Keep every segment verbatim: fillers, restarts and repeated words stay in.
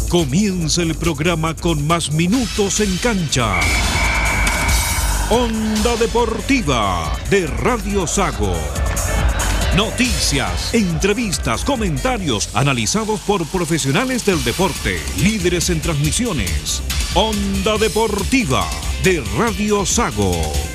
Comienza el programa con más minutos en cancha. Onda Deportiva de Radio Sago. Noticias, entrevistas, comentarios analizados por profesionales del deporte, líderes en transmisiones. Onda Deportiva de Radio Sago.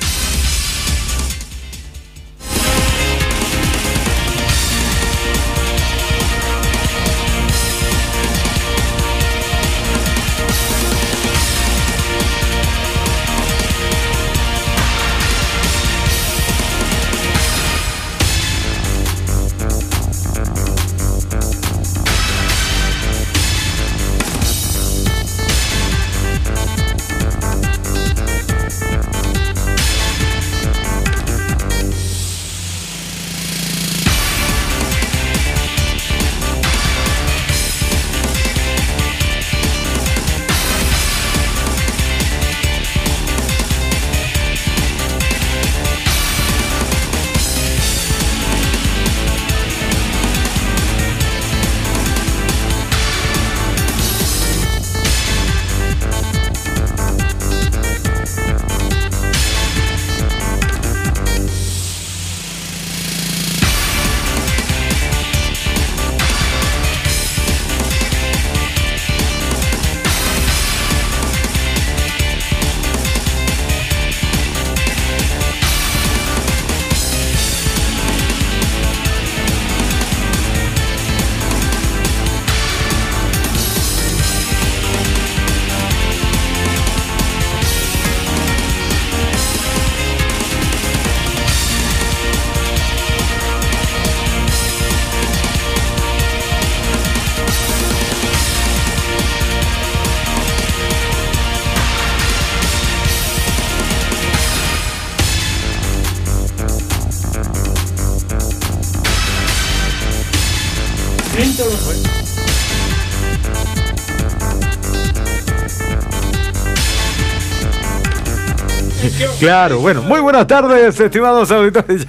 Claro, bueno, muy buenas tardes, estimados auditores.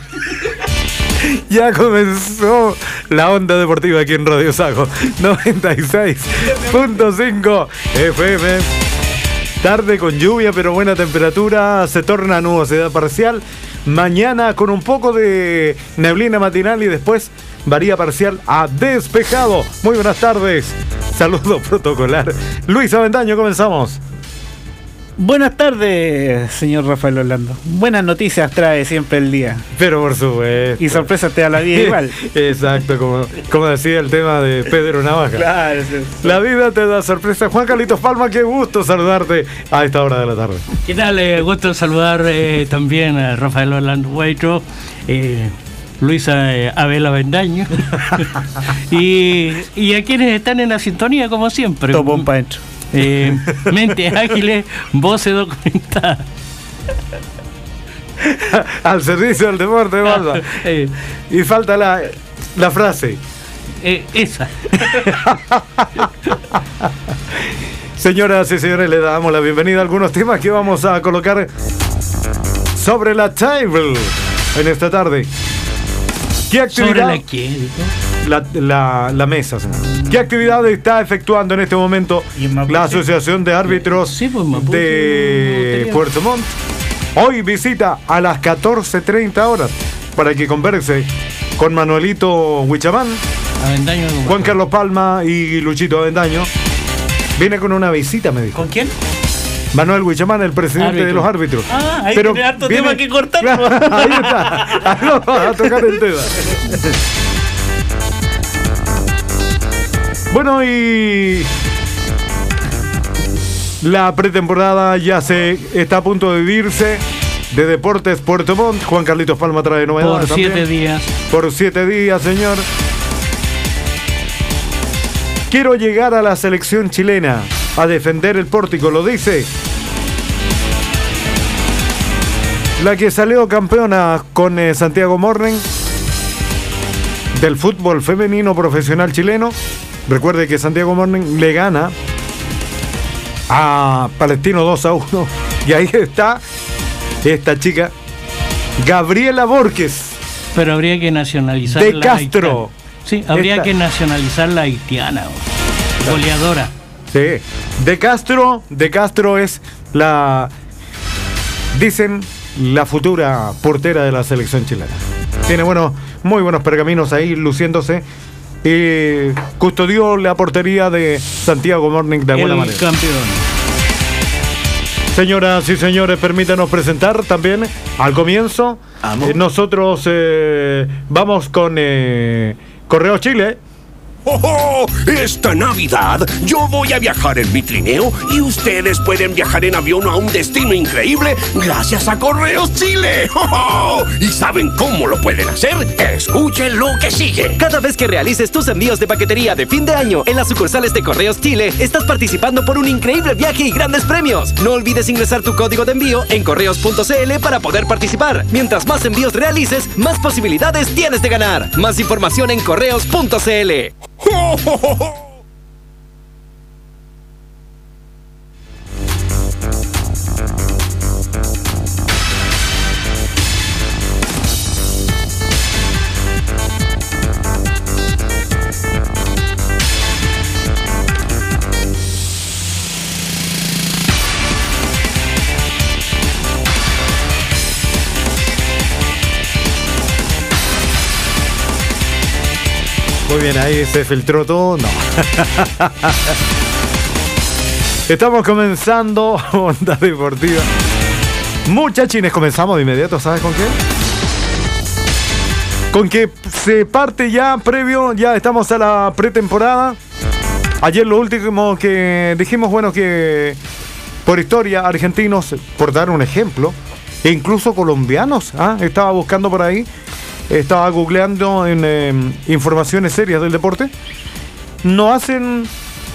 Ya comenzó la Onda Deportiva aquí en Radio Sago noventa y seis punto cinco F M. Tarde con lluvia, pero buena temperatura. Se torna nubosidad parcial. Mañana con un poco de neblina matinal y después varía parcial a despejado. Muy buenas tardes. Saludo protocolar. Luis Avendaño, comenzamos. Buenas tardes, señor Rafael Orlando. Buenas noticias trae siempre el día. Pero por supuesto. Y sorpresas te da la vida igual. Exacto, como, como decía el tema de Pedro Navaja. Claro, sí, sí. La vida te da sorpresa. Juan Carlitos Palma, qué gusto saludarte a esta hora de la tarde. ¿Qué tal? Eh, gusto saludar eh, también a Rafael Orlando Huaytro, eh, Luisa eh, Abel Avendaño y, y a quienes están en la sintonía como siempre. Topón pa' dentro. Eh, mentes ágiles, voces documentadas. Al servicio del deporte, Balba. eh, Y falta la, la frase. eh, esa. Señoras y señores, le damos la bienvenida a algunos temas que vamos a colocar sobre la table en esta tarde. ¿Qué actividad? ¿Sobre la qué? La, la, la mesa, señor. ¿Qué actividad está efectuando en este momento la Asociación de Árbitros Sí, pues, Mapuche, de no Puerto Montt? Hoy visita a las catorce treinta horas para que converse con Manuelito Huichamán, Avendaño. Juan Carlos Palma y Luchito Avendaño. Viene con una visita, me dijo. ¿Con quién? Manuel Huichamán, el presidente Árbitro. de los árbitros. Ah, hay Pero que harto viene- tema que cortar. Ahí está. Ahí vamos a tocar el tema. Bueno, y la pretemporada ya se está a punto de vivirse de Deportes Puerto Montt. Juan Carlitos Palma trae novedades Por siete también. días. Por siete días, señor. Quiero llegar a la selección chilena a defender el pórtico, lo dice la que salió campeona con eh, Santiago Morning del fútbol femenino profesional chileno. Recuerde que Santiago Morning le gana a Palestino dos a uno. Y ahí está esta chica, Gabriela Borges, Pero habría que nacionalizar de la Castro. haitiana. Sí, habría Esta- que nacionalizar la haitiana. Goleadora. Sí, De Castro, De Castro es la, dicen, la futura portera de la selección chilena. Tiene buenos, muy buenos pergaminos ahí luciéndose. Y custodió la portería de Santiago Morning de alguna el manera. Campeón. Señoras y señores, permítanos presentar también al comienzo. Eh, nosotros eh, vamos con eh, Correo Chile. ¡Oh, oh! Esta Navidad yo voy a viajar en mi trineo y ustedes pueden viajar en avión a un destino increíble gracias a Correos Chile. ¡Oh, oh! ¿Y saben cómo lo pueden hacer? Escuchen lo que sigue. Cada vez que realices tus envíos de paquetería de fin de año en las sucursales de Correos Chile, estás participando por un increíble viaje y grandes premios. No olvides ingresar tu código de envío en correos punto c l para poder participar. Mientras más envíos realices, más posibilidades tienes de ganar. Más información en correos punto c l. ¡Oh, oh, oh, oh! Muy bien, ahí se filtró todo. No. Estamos comenzando Onda Deportiva. Muchachines, comenzamos de inmediato, ¿sabes con qué? Con que se parte ya previo, ya estamos a la pretemporada. Ayer lo último que dijimos, bueno, que por historia, argentinos, por dar un ejemplo, e incluso colombianos, ¿ah? Estaba buscando por ahí. Estaba googleando en eh, informaciones serias del deporte. No hacen,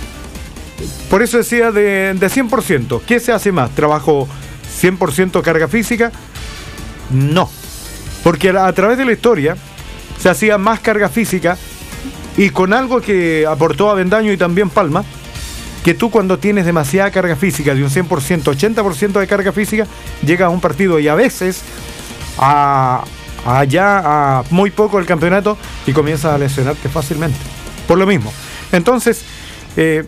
por eso decía de, de cien por ciento. ¿Qué se hace más? ¿Trabajo cien por ciento carga física? No. Porque a, a través de la historia se hacía más carga física y con algo que aportó Avendaño y también Palma, que tú cuando tienes demasiada carga física, de un cien por ciento, ochenta por ciento de carga física, llegas a un partido y a veces a... allá a muy poco el campeonato y comienzas a lesionarte fácilmente por lo mismo. Entonces eh,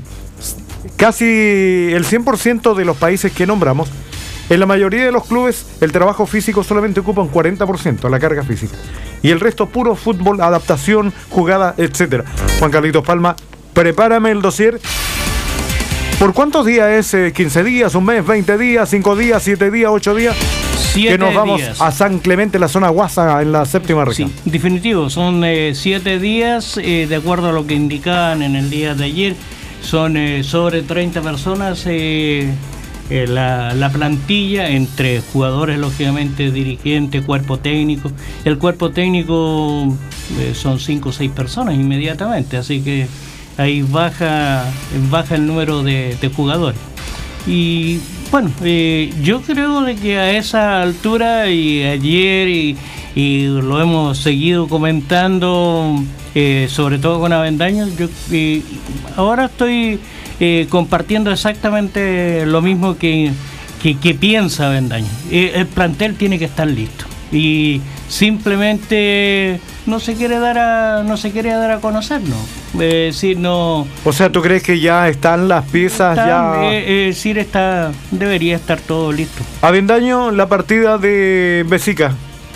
casi el cien por ciento de los países que nombramos, en la mayoría de los clubes el trabajo físico solamente ocupa un cuarenta por ciento, la carga física, y el resto puro fútbol, adaptación, jugada, etcétera. Juan Carlitos Palma, prepárame el dossier. ¿Por cuántos días es? Eh, ¿quince días, un mes, veinte días, cinco días, siete días, ocho días? Siete que nos vamos días. a San Clemente, la zona Guasa, en la séptima región. Sí, definitivo, son eh, siete días, eh, de acuerdo a lo que indicaban en el día de ayer, son eh, sobre treinta personas, eh, eh, la, la plantilla, entre jugadores, lógicamente, dirigentes, cuerpo técnico. El cuerpo técnico eh, son cinco o seis personas inmediatamente, así que ahí baja, baja el número de, de jugadores. Y bueno, eh, yo creo de que a esa altura, y ayer y, y lo hemos seguido comentando, eh, sobre todo con Avendaño, yo eh, ahora estoy eh, compartiendo exactamente lo mismo que, que, que piensa Avendaño. Eh, el plantel tiene que estar listo y simplemente no se quiere dar a no se quiere dar a conocer, ¿no? Eh, decir, no. O sea, ¿tú crees que ya están las piezas? Está, ya eh, eh, decir, está, debería estar todo listo. Avendaño, la partida de Besica,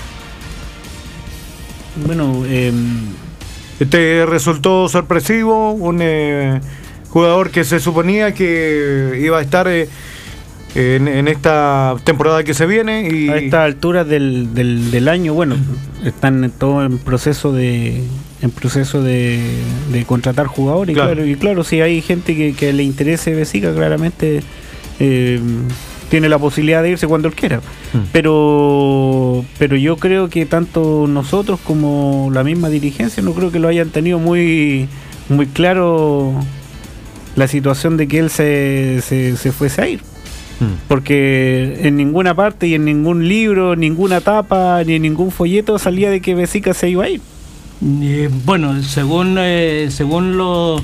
Bueno, eh, ¿te resultó sorpresivo? Un eh, jugador que se suponía que iba a estar eh, en, en esta temporada que se viene y a esta altura del, del, del año, bueno, están todos en proceso de en proceso de, de contratar jugadores. Claro. Y claro, y claro, si hay gente que, que le interese Besica, claramente eh, tiene la posibilidad de irse cuando él quiera. Mm. Pero pero yo creo que tanto nosotros como la misma dirigencia no creo que lo hayan tenido muy muy claro la situación de que él se, se, se fuese a ir. Porque en ninguna parte y en ningún libro, ninguna tapa, ni en ningún folleto salía de que Besica se iba a ir. Eh, bueno, según eh, según lo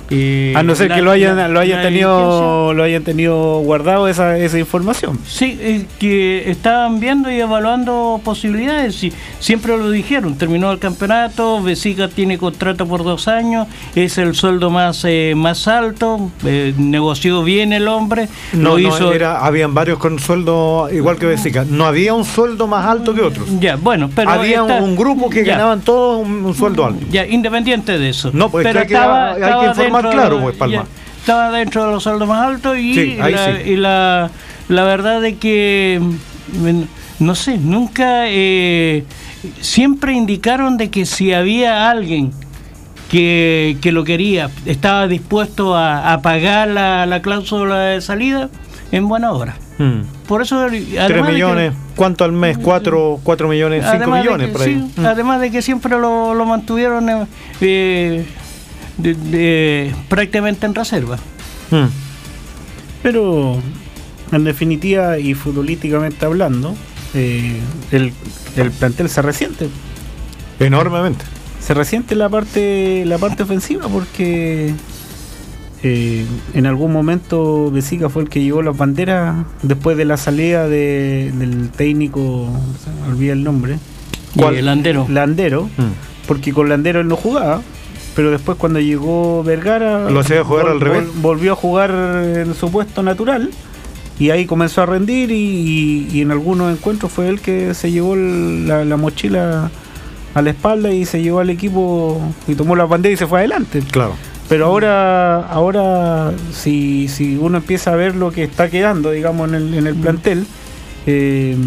Eh, a no ser la, que lo hayan, la, lo hayan la tenido lo hayan tenido guardado esa, esa información. Sí, es que estaban viendo y evaluando posibilidades, y siempre lo dijeron, terminó el campeonato, Vesica tiene contrato por dos años, es el sueldo más eh, más alto, eh, negoció bien el hombre, No, lo no, hizo... era, habían varios con sueldo igual que Vesica, no había un sueldo más alto que otros. Ya, bueno, pero había está- un grupo que ya, ganaban todos un, un sueldo alto. ya, independiente de eso. No, pues pero hay que- hay que informar dentro claro, de- pues, Palma. ya, estaba dentro de los sueldos más altos y, Sí, ahí la, sí. y la, la verdad de que, mm, no sé, nunca, eh, siempre indicaron de que si había alguien que, que lo quería, estaba dispuesto a, a pagar la, la cláusula de salida, en buena hora. Mm. Por eso, además Tres de que- millones, ¿cuánto al mes? Cuatro, cuatro millones, cinco además de millones que- por ahí. sí, Mm. además de que siempre lo, lo mantuvieron eh, eh, de- de- prácticamente en reserva. Mm. Pero en definitiva y futbolísticamente hablando, eh, el, el plantel se resiente. Enormemente. Se resiente la parte la parte ofensiva porque eh, en algún momento Vesica fue el que llevó las banderas después de la salida de, del técnico, se me olvida el nombre, ¿Cuál? Y el Landero. Landero, Mm. porque con Landero él no jugaba, pero después cuando llegó Vergara Lo hacía jugar al revés. volvió a jugar en su puesto natural y ahí comenzó a rendir y, y- y en algunos encuentros fue él que se llevó el- la, la mochila a la espalda y se llevó al equipo y tomó la bandera y se fue adelante. Claro. Pero ahora, ahora si, si uno empieza a ver lo que está quedando, digamos, en el, en el plantel, eh,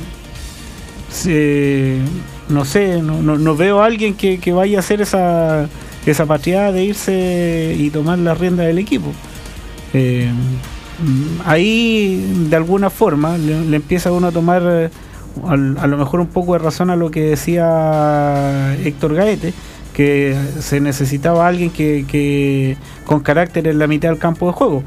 se- no sé, no, no, no veo a alguien que, que vaya a hacer esa, esa patriada de irse y tomar la rienda del equipo. Eh, ahí, de alguna forma, le, le empieza uno a tomar eh, al- a lo mejor un poco de razón a lo que decía Héctor Gaete, que se necesitaba alguien que, que con carácter en la mitad del campo de juego.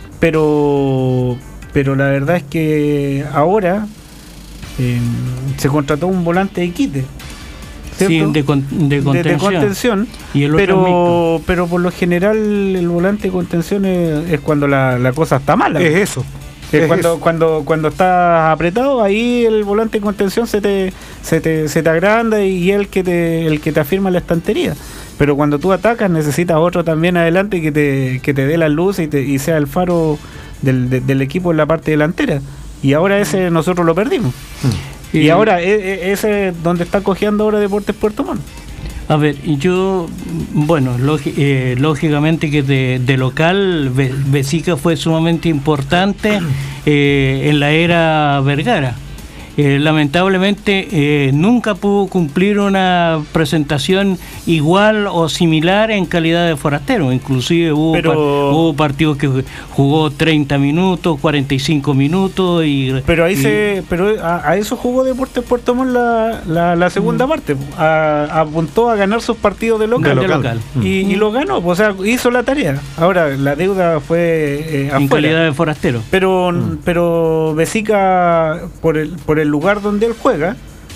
Pero, pero la verdad es que ahora eh, se contrató un volante de quite, Sí, ¿cierto? de, con- de de, contención. de contención, Y el otro pero, pero por lo general el volante de contención es, es cuando la, la cosa está mala. Es eso. Es es cuando, eso. cuando, cuando estás apretado, ahí el volante de contención se te, se te, se te agranda y es el que te, el que te afirma la estantería. Pero cuando tú atacas necesitas otro también adelante que te, que te dé la luz y, te, y sea el faro del, de- del equipo en la parte delantera. Y ahora ese nosotros lo perdimos. Y Eh, ahora e- e- ese es donde está cojeando ahora Deportes Puerto Montt. A ver, y yo, bueno, lógi- eh, lógicamente que de, de local, Ve- Vesica fue sumamente importante eh, en la era Vergara. Eh, lamentablemente eh, nunca pudo cumplir una presentación igual o similar en calidad de forastero. Inclusive hubo, Pero- par- hubo partidos que jugó treinta minutos, cuarenta y cinco minutos y... Pero ahí y- se, pero a, a eso jugó Deportes Puerto Montt la, la, la segunda parte. A- apuntó a ganar sus partidos de local. De local. Y, y lo ganó, o sea, hizo la tarea. Ahora, la deuda fue eh, en afuera. calidad de forastero. Pero, pero Vesica, por el, por el lugar donde él juega,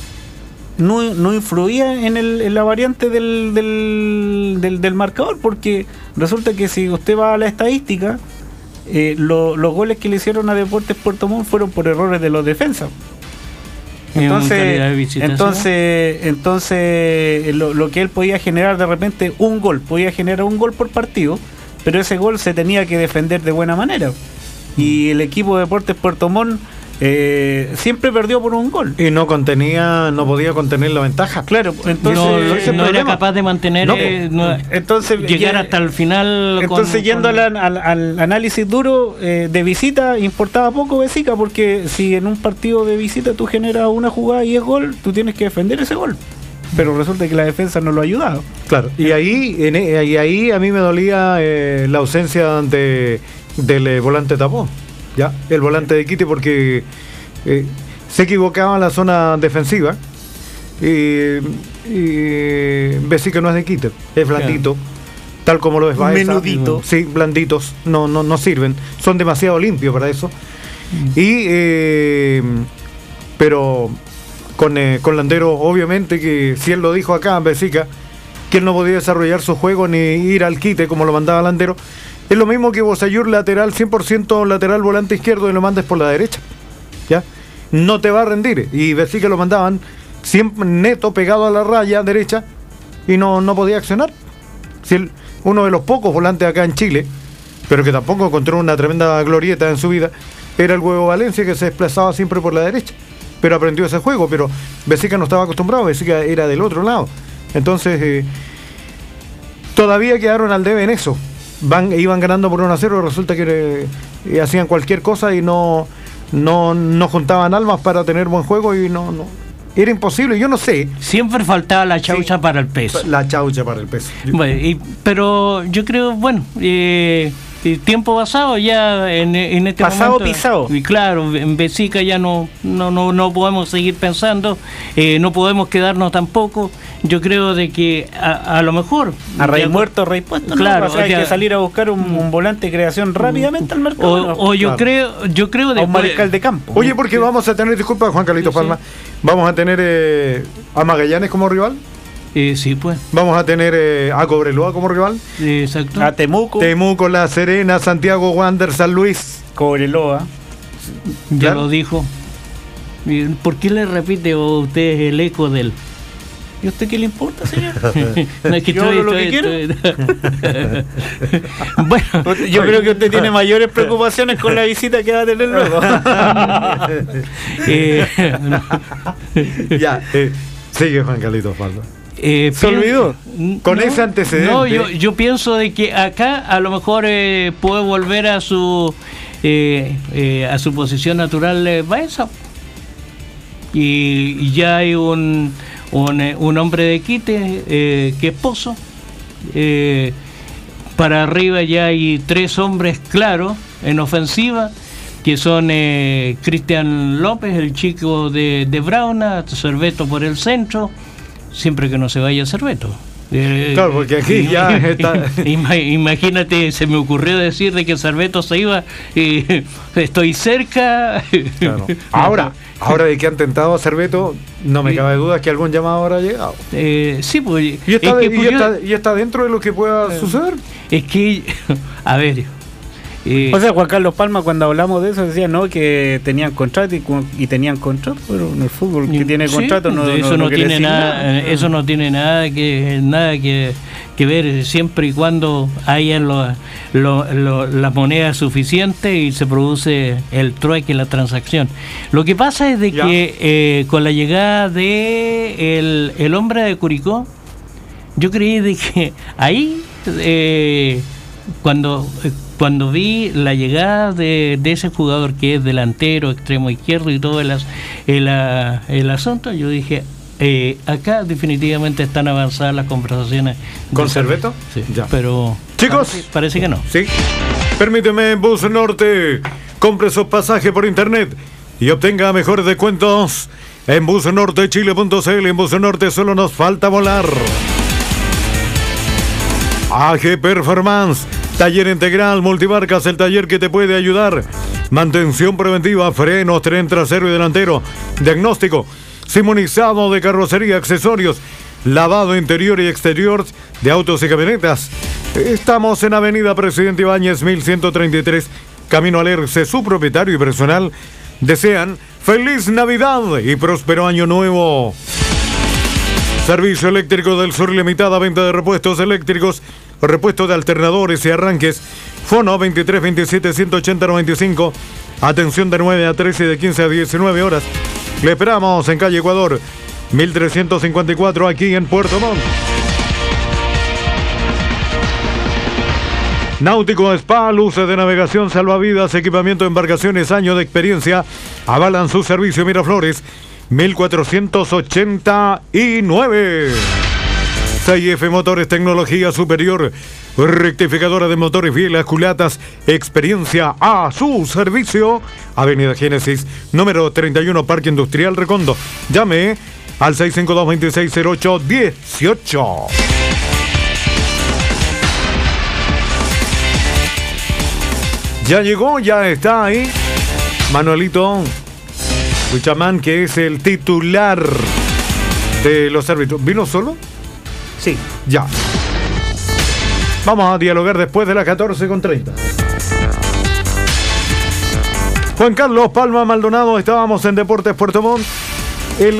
no, no influía en, el, en la variante del, del, del, del marcador, porque resulta que si usted va a la estadística, eh, lo- los goles que le hicieron a Deportes Puerto Montt fueron por errores de los defensas. En calidad de Entonces, visitación. entonces, entonces lo, lo que él podía generar de repente un gol, podía generar un gol por partido, pero ese gol se tenía que defender de buena manera. Y el equipo de Deportes Puerto Montt eh, siempre perdió por un gol. Y no contenía, no podía contener la ventaja. Claro, entonces no, ese es el no era problema. capaz de mantener, No, eh, no- entonces llegar ya- hasta el final. Entonces, con- yendo con- al, al- al análisis duro eh, de visita, importaba poco Vesica, porque si en un partido de visita tú generas una jugada y es gol, tú tienes que defender ese gol. Pero resulta que la defensa no lo ha ayudado. Claro. Y ahí, en, e- y ahí a mí me dolía eh, la ausencia de, del eh, volante tapón. Ya, el volante de quite, porque eh, se equivocaba en la zona defensiva. Y, y Vesica no es de quite, es blandito. Tal como lo es Baeza. Menudito. Sí, blanditos. No, no, no sirven. Son demasiado limpios para eso. Y eh, pero con, eh, con Landero, obviamente que si él lo dijo acá, Vesica, que él no podía desarrollar su juego ni ir al quite como lo mandaba Landero. Es lo mismo que Bosayur lateral, cien por ciento lateral volante izquierdo y lo mandes por la derecha. ¿Ya? No te va a rendir. Y Besí que lo mandaban siempre neto pegado a la raya derecha y no, no podía accionar. Si él, uno de los pocos volantes acá en Chile, pero que tampoco encontró una tremenda glorieta en su vida, era el Huevo Valencia, que se desplazaba siempre por la derecha. Pero aprendió ese juego, pero Besica no estaba acostumbrado, Besica era del otro lado. Entonces, eh, todavía quedaron al debe en eso. Van, iban ganando por uno a cero, resulta que eh, hacían cualquier cosa y no, no, no juntaban almas para tener buen juego y no, no era imposible, yo no sé. Siempre faltaba la chaucha Sí, para el peso. La chaucha para el peso. Bueno, y, pero yo creo, bueno, eh, el tiempo pasado ya en, en este Pasado momento, pisado. y claro, en Besica ya no no no no podemos seguir pensando, eh, no podemos quedarnos tampoco. Yo creo de que a, a lo mejor A rey ya- muerto, rey puesto. ¿no? Claro, O sea, hay ya- que salir a buscar un, un volante de creación rápidamente al mercado. o, ¿no? o yo Claro. creo yo creo A un después- mariscal de campo. Oye, porque vamos a tener, disculpa Juan Carlitos Sí, sí. Palma, vamos a tener eh, a Magallanes como rival, eh, sí, pues, vamos a tener eh, a Cobreloa como rival, eh, exacto. A Temuco, Temuco, La Serena, Santiago, Wander, San Luis. Cobreloa. Ya claro. lo dijo. ¿Y ¿Por qué le repite a usted el eco del? ¿Y a usted qué le importa, señor? No, es que Yo estoy- hablo lo que estoy- estoy- bueno, Yo creo que usted tiene mayores preocupaciones con la visita que va a tener luego. eh, Ya, eh, sigue Juan Carlitos Palma. eh, Se pien- olvidó. Con ese antecedente. No, yo, yo pienso de que acá a lo mejor eh, puede volver a su eh, eh, a su posición natural eh, Baeza. Y, y ya hay un un, eh, un hombre de quite eh, que es Pozo. Eh, para arriba ya hay tres hombres claros en ofensiva, que son eh, Cristian López, el chico de, de Brauna, Cerveto por el centro, siempre que no se vaya Cerveto. Eh, Claro, porque aquí ya está- Ima- Imagínate, se me ocurrió decir de que Cerveto se iba, y estoy cerca. Claro. Ahora, ahora de que han tentado a Cerveto, no me cabe duda que algún llamado habrá llegado. Eh, sí, pues. Y está, es, que, y pues, yo- está- y está dentro de lo que pueda suceder. es que, a ver. eh, O sea, Juan Carlos Palma, cuando hablamos de eso, decía no que tenían contrato y, cu- y tenían contrato, pero en el fútbol que tiene sí, contrato no, eso no, no, no quiere tiene decir nada, eh, eso no tiene nada que nada que, que ver, siempre y cuando hayan lo, lo- lo- la moneda suficiente y se produce el trueque, la transacción. Lo que pasa es de Ya. que eh, con la llegada de el, el hombre de Curicó, yo creí de que ahí eh, cuando eh, cuando vi la llegada de, de ese jugador que es delantero, extremo izquierdo y todo el, as- el, ah, el asunto, yo dije, eh, acá definitivamente están avanzadas las conversaciones. ¿Con de- Cerveto? Sí, Ya. pero Chicos. parece, parece que no. Sí. Permíteme, Bus Norte. Compre sus pasajes por internet y obtenga mejores descuentos en busnortechile punto c l. En Bus Norte solo nos falta volar. A G Performance, taller integral, multimarcas, el taller que te puede ayudar. Mantención preventiva, frenos, tren trasero y delantero, diagnóstico, simonizado de carrocería, accesorios, lavado interior y exterior de autos y camionetas. Estamos en Avenida Presidente Ibáñez, mil ciento treinta y tres, Camino al Erce. Su propietario y personal desean feliz Navidad y próspero año nuevo. Servicio Eléctrico del Sur Limitada, venta de repuestos eléctricos, repuestos de alternadores y arranques. Fono veintitrés veintisiete ciento ochenta noventa y cinco. Atención de nueve a trece y de quince a diecinueve horas. Le esperamos en calle Ecuador, mil trescientos cincuenta y cuatro, aquí en Puerto Montt. Náutico Spa, luces de navegación, salvavidas, equipamiento de embarcaciones, años de experiencia, avalan su servicio. Miraflores, mil cuatrocientos ochenta y nueve. C I F Motores, tecnología superior, rectificadora de motores, bielas, culatas, experiencia a su servicio. Avenida Génesis, número treinta y uno, Parque Industrial Recondo. Llame al seis cinco dos, veintiséis cero ocho dieciocho. Ya llegó, ya está ahí Manuelito Huichamán, que es el titular de los árbitros. ¿Vino solo? Sí. Ya. Vamos a dialogar después de las catorce con treinta. Juan Carlos Palma Maldonado, estábamos en Deportes Puerto Montt. El,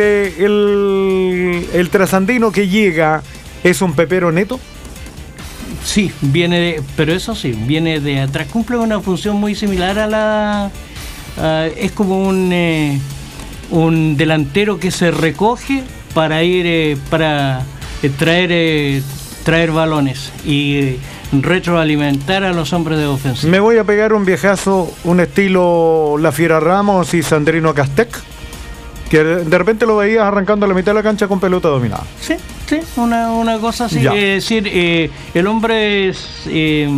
el, el trasandino que llega es un pepero neto. Sí, viene de, pero eso sí, viene de atrás, cumple una función muy similar a la... a, es como un, eh, un delantero que se recoge para ir, eh, para eh, traer, eh, traer balones y eh, retroalimentar a los hombres de ofensiva. Me voy a pegar un viejazo, un estilo La Fiera Ramos y Sandrino Castec, que de repente lo veías arrancando a la mitad de la cancha con pelota dominada. Sí, sí, una, una cosa así. Ya. Es decir, eh, el hombre es... Eh,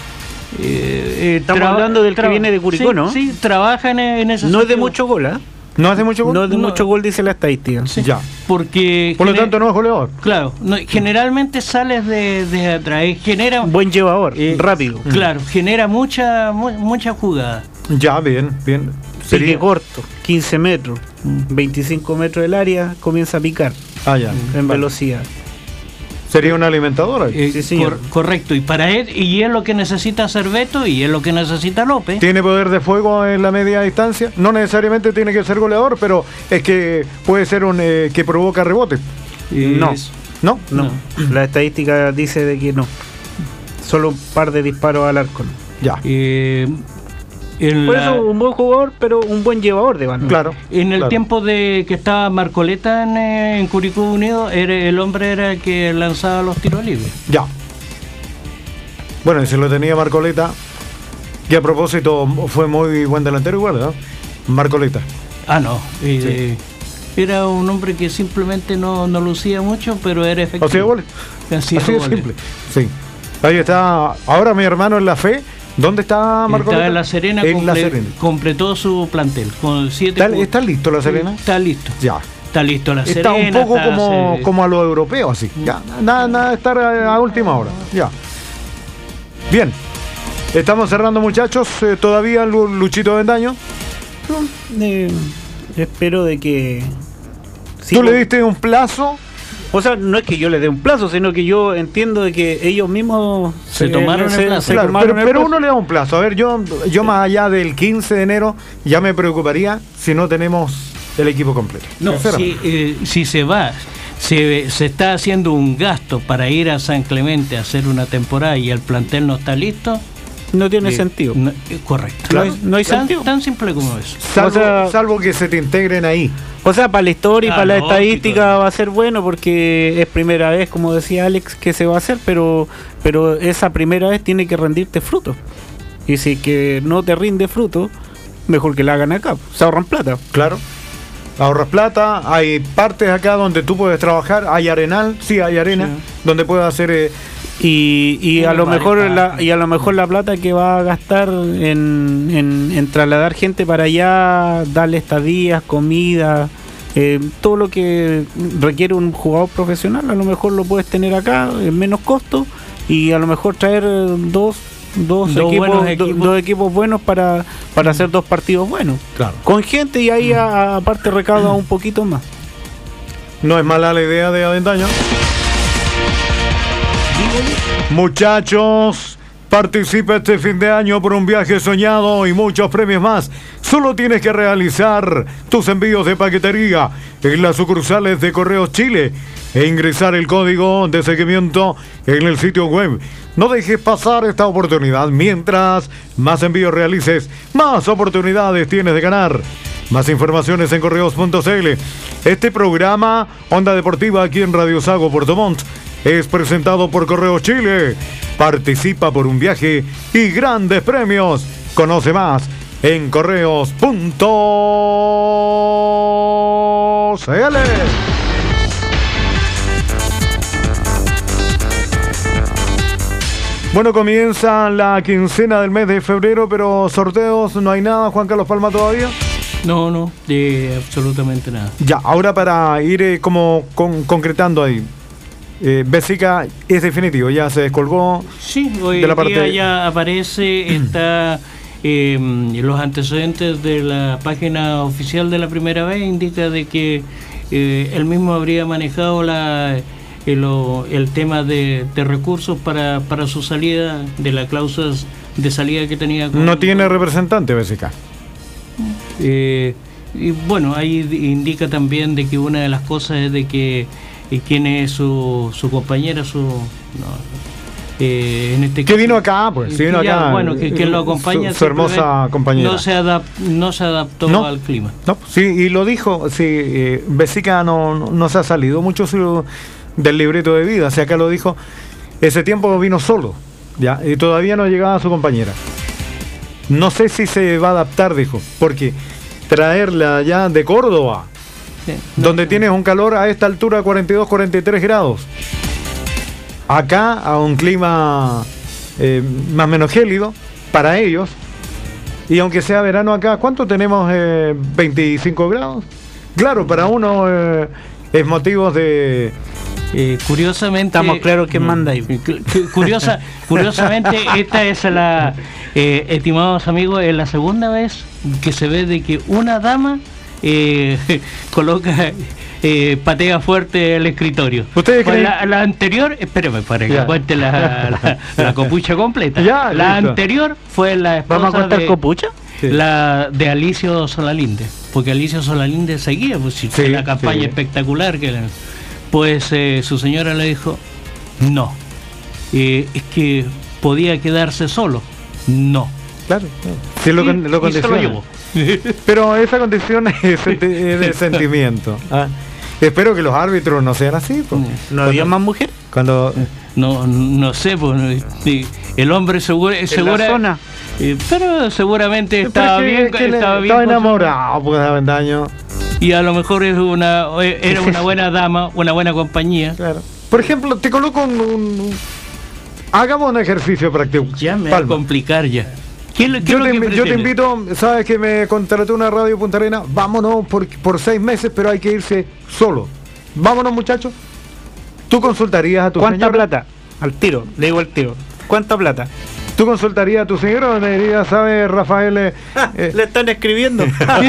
eh, Estamos traba- hablando del que traba- viene de Curicó, sí, ¿no? Sí, trabaja en, en ese No es de sentido. mucho gol, ¿ah? ¿No hace mucho gol? No es de No. mucho gol, dice la estadística. Sí, Ya. Porque... Por lo gener- tanto, no es goleador. Claro, no, generalmente sales de, de atrás, eh, genera... Buen llevador, eh, rápido. Claro, genera mucha, mu- mucha jugada. Ya, bien, bien. Pique corto, quince metros, veinticinco metros del área, comienza a picar Ah, ya. en Vale. velocidad. Sería un alimentador ahí. Eh, Sí, señor. cor- correcto, y para él, y es lo que necesita Cerveto y es lo que necesita López. ¿Tiene poder de fuego en la media distancia? No necesariamente tiene que ser goleador, pero es que puede ser un eh, que provoca rebote. Eh, no. es- ¿No? No, la estadística dice de que no. Solo un par de disparos al arco. Ya. eh, en Por la- eso, un buen jugador, pero un buen llevador de balón. Claro. En el claro. tiempo de que estaba Marcoleta en, eh, en Curicó Unido, era, el hombre era el que lanzaba los tiros libres. Ya. Bueno, y se lo tenía Marcoleta, que a propósito fue muy buen delantero igual, ¿no? Marcoleta. Ah, no. eh, Era un hombre que simplemente no, no lucía mucho, pero era efectivo. Hacía goles. Hacía Así de goles. simple. Sí. Ahí está. Ahora mi hermano en la fe. ¿Dónde está Marcoleta? Estaba en La Serena, En La comple- Serena. completó su plantel con siete. ¿Está, ju- está listo La Serena? Está listo. Ya. Está listo La Está Serena. un poco está, como, se- como a lo europeo, así. Ya. Nada, nada de estar a, a última hora. Ya. Bien. Estamos cerrando, muchachos. Eh, todavía Lu- Luchito Bendaño. Eh, espero de que... Sí, Tú pues, le diste un plazo. O sea, no es que yo le dé un plazo, sino que yo entiendo de que ellos mismos Se tomaron el plazo. Claro, tomaron pero, el pero plazo. uno le da un plazo. A ver, yo, yo más allá del quince de enero ya me preocuparía si no tenemos el equipo completo. No, si, Sinceramente. eh, si se va, se, se está haciendo un gasto para ir a San Clemente a hacer una temporada y el plantel no está listo. No tiene eh, sentido. no- eh, correcto. No hay- no hay tan, sentido. tan simple como eso. Salvo, o sea- salvo que se te integren ahí. O sea, para la historia y Ah, para la lógico. estadística va a ser bueno porque es primera vez, como decía Alex, que se va a hacer, pero pero esa primera vez tiene que rendirte fruto. Y si que no te rinde fruto, mejor que la hagan acá. Se ahorran plata. Claro. Ahorras plata, hay partes acá donde tú puedes trabajar, hay arenal, sí hay arena, Sí. donde puedes hacer... eh, Y, y Tiene a lo varios mejor la, parques. y a lo mejor la plata que va a gastar en, en, en trasladar gente para allá, darle estadías, comida, eh, todo lo que requiere un jugador profesional, a lo mejor lo puedes tener acá en menos costo y a lo mejor traer dos dos, Dos equipos, buenos do- equipos. dos equipos buenos para, para hacer dos partidos buenos. Claro. Con gente y ahí a- a- aparte recauda un poquito más. No es mala la idea de Avendaño. Muchachos, participa este fin de año por un viaje soñado y muchos premios más. Solo tienes que realizar tus envíos de paquetería en las sucursales de Correos Chile e ingresar el código de seguimiento en el sitio web. No dejes pasar esta oportunidad. Mientras más envíos realices, más oportunidades tienes de ganar. Más informaciones en correos punto c l. Este programa, Onda Deportiva, aquí en Radio Sago Puerto Montt, es presentado por Correos Chile. Participa por un viaje y grandes premios. Conoce más en correos punto c l. Bueno, comienza la quincena del mes de febrero, pero sorteos no hay nada. Juan Carlos Palma todavía. No, no, de absolutamente nada. Ya, ahora para ir eh, como con- concretando ahí. Eh, Bésica es definitivo, ya se descolgó. Sí, hoy De la día parte- ya aparece, está eh, los antecedentes de la página oficial de la primera vez, indica de que eh, él mismo habría manejado la, el, el tema de, de recursos para, para su salida, de la cláusula de salida que tenía. Con, no tiene representante, B C K. Eh, y bueno, ahí indica también de que una de las cosas es de que eh, quién es su, su compañera, su... No, Eh, en este que vino acá, pues, sí vino ya, acá. Bueno, que, que lo acompaña. Su, su hermosa compañera. No se, adap, no se adaptó no, al clima. No, sí, y lo dijo, sí, eh, Besica no, no, no se ha salido mucho su, del libreto de vida, o sea, acá lo dijo, ese tiempo vino solo, ya, y todavía no llegaba su compañera. No sé si se va a adaptar, dijo, porque traerla ya de Córdoba, sí, no, donde no. tienes un calor a esta altura cuarenta y dos, cuarenta y tres grados. Acá a un clima eh, más o menos gélido para ellos, y aunque sea verano acá, ¿cuánto tenemos? Eh, veinticinco grados. Claro, para uno eh, es motivo de... Eh, curiosamente... Estamos claros que manda ahí. Curiosa, curiosamente, esta es la, eh, estimados amigos, es la segunda vez que se ve de que una dama eh, coloca... Eh, patea fuerte el escritorio. ¿Ustedes creen? La, la anterior, espérame para que ya. cuente la, la, la copucha completa. Ya, la listo. anterior fue la esposa ¿Vamos a contar de, copucha? Sí. La de Alicio Solalinde, porque Alicio Solalinde seguía, pues si sí, la campaña sí. espectacular que le, pues eh, su señora le dijo no, eh, es que podía quedarse solo, no. Claro, claro. Sí, lo, y, lo y se lo llevó. Pero esa condición es de sentimiento. ¿Ah? Espero que los árbitros no sean así. Pues. ¿No había más mujeres? Cuando no no sé, pues el hombre seguro segura, zona. Eh, pero seguramente pero estaba que, bien, que estaba le, bien estaba enamorado, pues Avendaño. Y a lo mejor es una era una buena dama, una buena compañía. Claro. Por ejemplo, te coloco un, un hagamos un ejercicio práctico. Ya me va a complicar ya. ¿Qué, qué yo, lo te, que yo te invito, sabes que me contrató una radio Punta Arenas, vámonos por, por seis meses, pero hay que irse solo. Vámonos, muchachos. ¿Tú consultarías a tu ¿Cuánta señora? plata? Al tiro, le digo al tiro. ¿Cuánta plata? ¿Tú consultarías a tu señora o me dirías, sabes, Rafael? Eh, eh. Le están escribiendo.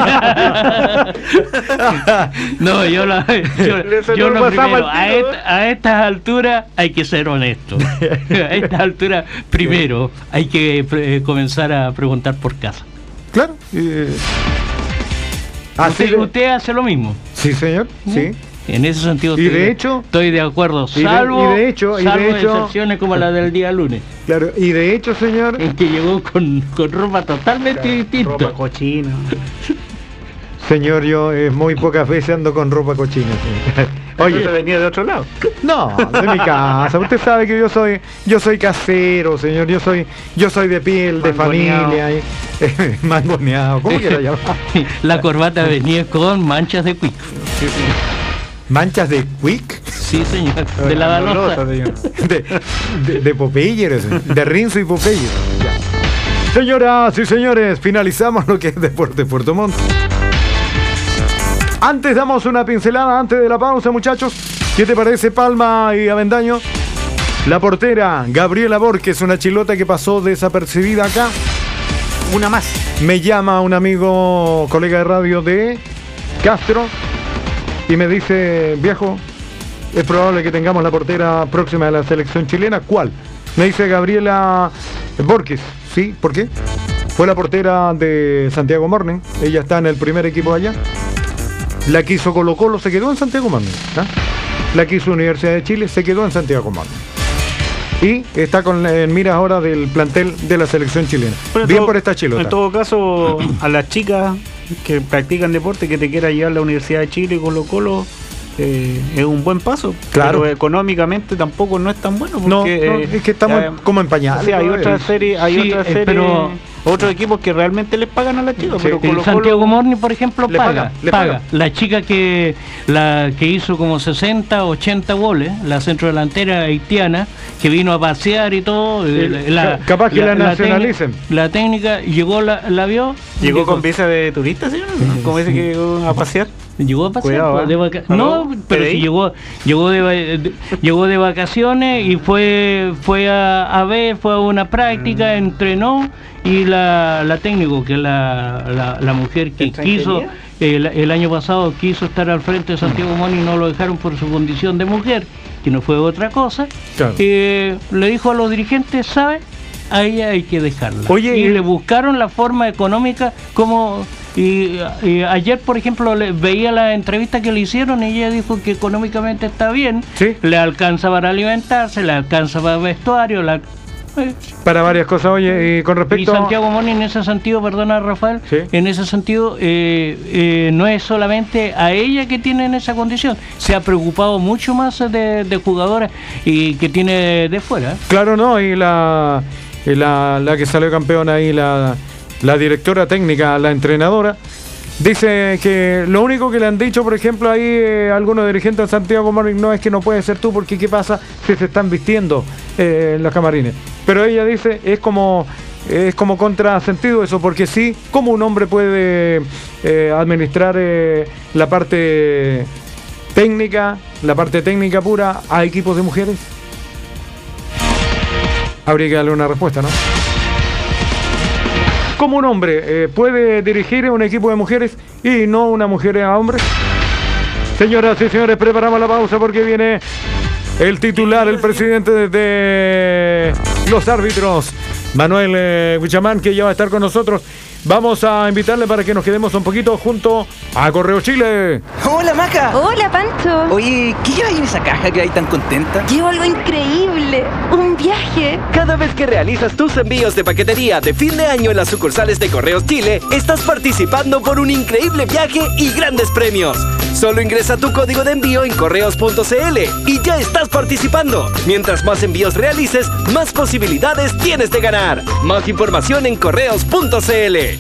No, yo, la, yo, yo lo primero, a, et, a estas alturas hay que ser honesto. A estas alturas, primero, hay que eh, comenzar a preguntar por casa. Claro. Eh, usted, de... usted hace lo mismo. Sí, señor, ¿sí? ¿Sí? En ese sentido y estoy, de hecho, estoy de acuerdo, salvo, y de, y de hecho, salvo y de hecho, excepciones como la del día lunes. Claro, y de hecho, señor, en que llegó con, con ropa totalmente claro, distinta. Ropa cochina. Señor, yo eh, muy pocas veces ando con ropa cochina. Señor. Oye, ¿se venía de otro lado? No, de mi casa. Usted sabe que yo soy, yo soy casero, señor. Yo soy, yo soy de piel, de familia, y, eh, mangoneado. ¿Cómo quiera llamar? La corbata venía con manchas de quick. Sí, sí. ¿Manchas de quick? Sí, señor. De la balosa. De, de, de Popeye, de Rinzo y Popeye. Ya. Señoras y señores, finalizamos lo que es Deporte Puerto Montt. Antes damos una pincelada, antes de la pausa, muchachos. ¿Qué te parece, Palma y Avendaño? La portera, Gabriela Borges, una chilota que pasó desapercibida acá. Una más. Me llama un amigo, colega de radio de Castro, y me dice, viejo, es probable que tengamos la portera próxima de la selección chilena. ¿Cuál? Me dice Gabriela Borges. ¿Sí? ¿Por qué? Fue la portera de Santiago Morning. Ella está en el primer equipo allá. La quiso Colo Colo, se quedó en Santiago Morning. ¿Ah? La quiso Universidad de Chile, se quedó en Santiago Morning. Y está con en miras ahora del plantel de la selección chilena. Bien todo, por esta chilota. En todo caso, a las chicas que practican deporte, que te quiera llevar a la Universidad de Chile, Colo Colo, eh, es un buen paso. Claro. Pero económicamente tampoco no es tan bueno. Porque, no, no, es que estamos eh, como en pañales. O sea, hay otras series, hay sí, otras eh, series, pero otros equipos que realmente les pagan a las chicas. Sí, pero Colo -Colo, Santiago Morning, por ejemplo, paga, paga, paga. paga. La chica que la que hizo como sesenta, ochenta goles, la centrodelantera haitiana, que vino a pasear y todo, sí, la, capaz que la, la nacionalicen. La técnica, llegó, la, la vio. ¿Llegó dijo, con visa de turista, señor? ¿Cómo dice que llegó a pasear? Llegó a pasear. Cuidado, pues, de vaca no, pero si llegó, llegó de, de llegó de vacaciones y fue fue a, a ver, fue a una práctica, mm. entrenó, y la, la técnico, que es la, la, la mujer que quiso el, el año pasado quiso estar al frente de Santiago Morning y no lo dejaron por su condición de mujer. que no fue otra cosa, Claro. eh, le dijo a los dirigentes, ¿sabe? A ella hay que dejarla. Oye, y y- le buscaron la forma económica como... Y, y ayer, por ejemplo, le, veía la entrevista que le hicieron y ella dijo que económicamente está bien, Sí. le alcanza para alimentarse, le alcanza para vestuario, la, eh, Para varias cosas, oye, y con y respecto Santiago Moni en ese sentido, perdona Rafael, Sí. en ese sentido eh, eh, no es solamente a ella que tiene en esa condición, se ha preocupado mucho más de, de jugadoras y que tiene de fuera. Claro, no, y la, y la, la que salió campeona ahí, la, la directora técnica, la entrenadora, dice que lo único que le han dicho, por ejemplo, ahí eh, algunos dirigentes de Santiago Morning, no es que no puede ser tú, porque ¿qué pasa si se están vistiendo eh, en los camarines? Pero ella dice, es como... Es como contrasentido eso, porque sí, ¿cómo un hombre puede eh, administrar eh, la parte técnica, la parte técnica pura a equipos de mujeres? Habría que darle una respuesta, ¿no? ¿Cómo un hombre eh, puede dirigir un equipo de mujeres y no una mujer a hombres? Señoras y señores, preparamos la pausa porque viene el titular, el presidente de, de los árbitros, Manuel eh, Huichamán, que ya va a estar con nosotros. Vamos a invitarle para que nos quedemos un poquito junto a Correo Chile. Hola, Maca. Hola, Pancho. Oye, ¿qué llevas ahí en esa caja que hay tan contenta? Llevo algo increíble. Un viaje. Cada vez que realizas tus envíos de paquetería de fin de año en las sucursales de Correos Chile, estás participando por un increíble viaje y grandes premios. Solo ingresa tu código de envío en correos punto c l y ya estás participando. Mientras más envíos realices, más posibilidades tienes de ganar. Más información en correos punto c l.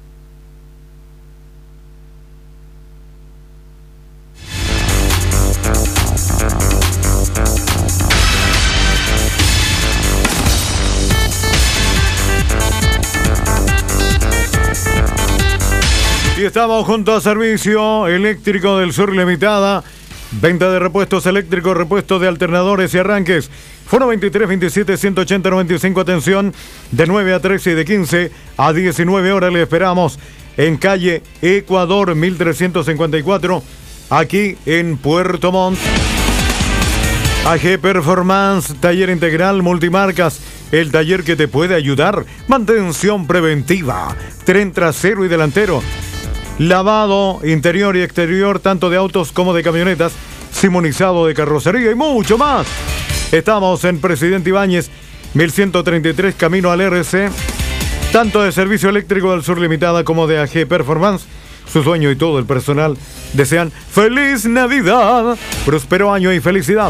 Y estamos junto a Servicio Eléctrico del Sur Limitada. Venta de repuestos eléctricos, repuestos de alternadores y arranques. Foro veintitrés veintisiete ciento ochenta noventa y cinco. Atención, de nueve a trece y de quince a diecinueve horas le esperamos en calle Ecuador mil trescientos cincuenta y cuatro, aquí en Puerto Montt. A G Performance, taller integral multimarcas, el taller que te puede ayudar. Mantención preventiva, tren trasero y delantero, lavado interior y exterior, tanto de autos como de camionetas, simonizado de carrocería y mucho más. Estamos en Presidente Ibáñez, mil ciento treinta y tres, camino al R C. Tanto de Servicio Eléctrico del Sur Limitada como de A G Performance, su dueño y todo el personal desean ¡Feliz Navidad! Próspero año y felicidad.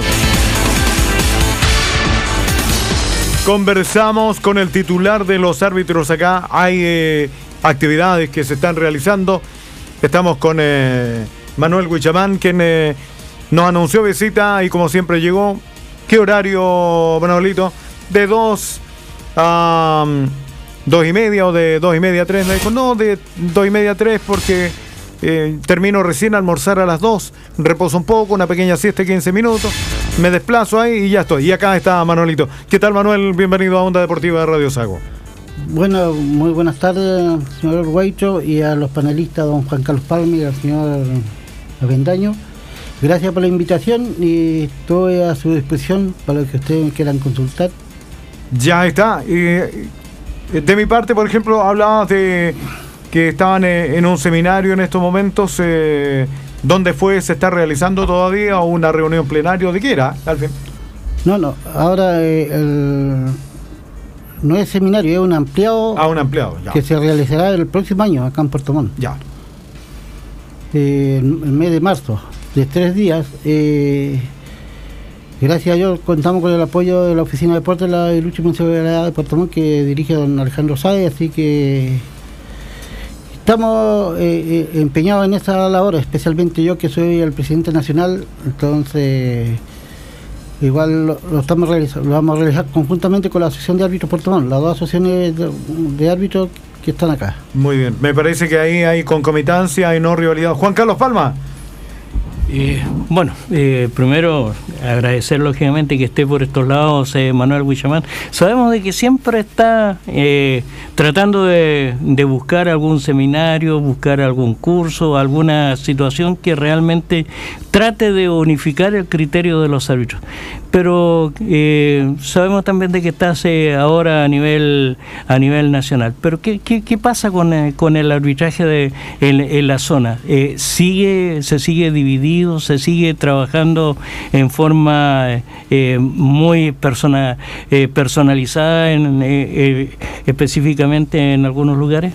Conversamos con el titular de los árbitros acá. Hay eh, actividades que se están realizando. Estamos con eh, Manuel Huichamán, quien eh, nos anunció visita y como siempre llegó. ¿Qué horario, Manuelito? De dos a um, dos y media o de dos y media a tres. Me dijo, no, de dos y media a tres porque eh, termino recién a almorzar a las dos. Reposo un poco, una pequeña siesta, quince minutos. Me desplazo ahí y ya estoy. Y acá está Manuelito. ¿Qué tal, Manuel? Bienvenido a Onda Deportiva de Radio Sago. Bueno, muy buenas tardes, señor Guaicho, y a los panelistas, don Juan Carlos Palma y al señor Avendaño. Gracias por la invitación y estoy a su disposición para lo que ustedes quieran consultar. Ya está. Eh, de mi parte, por ejemplo, hablabas de que estaban eh, en un seminario en estos momentos. Eh, ¿Dónde fue? ¿Se está realizando todavía o una reunión plenaria? ¿De qué era, al fin? No, no, ahora eh, el, no es seminario, es un ampliado, Ah, un ampliado, ya. que se realizará el próximo año acá en Puerto Montt. Ya. Eh, el mes de marzo, de tres días. Eh, gracias a Dios contamos con el apoyo de la Oficina de Deportes de la Lucha y Municipalidad de Puerto Montt, que dirige don Alejandro Sáez, así que estamos eh, eh, empeñados en esa labor, especialmente yo que soy el presidente nacional. Entonces igual lo, lo estamos realizando, lo vamos a realizar conjuntamente con la Asociación de Árbitros Puerto Montt, las dos asociaciones de, de árbitros que están acá. Muy bien. Me parece que ahí hay concomitancia y no rivalidad. Juan Carlos Palma. Eh, Bueno, eh, primero agradecer lógicamente que esté por estos lados eh, Manuel Huichamán. Sabemos de que siempre está eh, tratando de, de buscar algún seminario, buscar algún curso, alguna situación que realmente trate de unificar el criterio de los árbitros. Pero eh, sabemos también de que estás eh, ahora a nivel a nivel nacional. Pero ¿qué, qué, qué pasa con, eh, con el arbitraje de, en, en la zona? Eh, sigue ¿Se sigue dividido? ¿Se sigue trabajando en forma eh, muy persona, eh, personalizada en, eh, eh, específicamente en algunos lugares?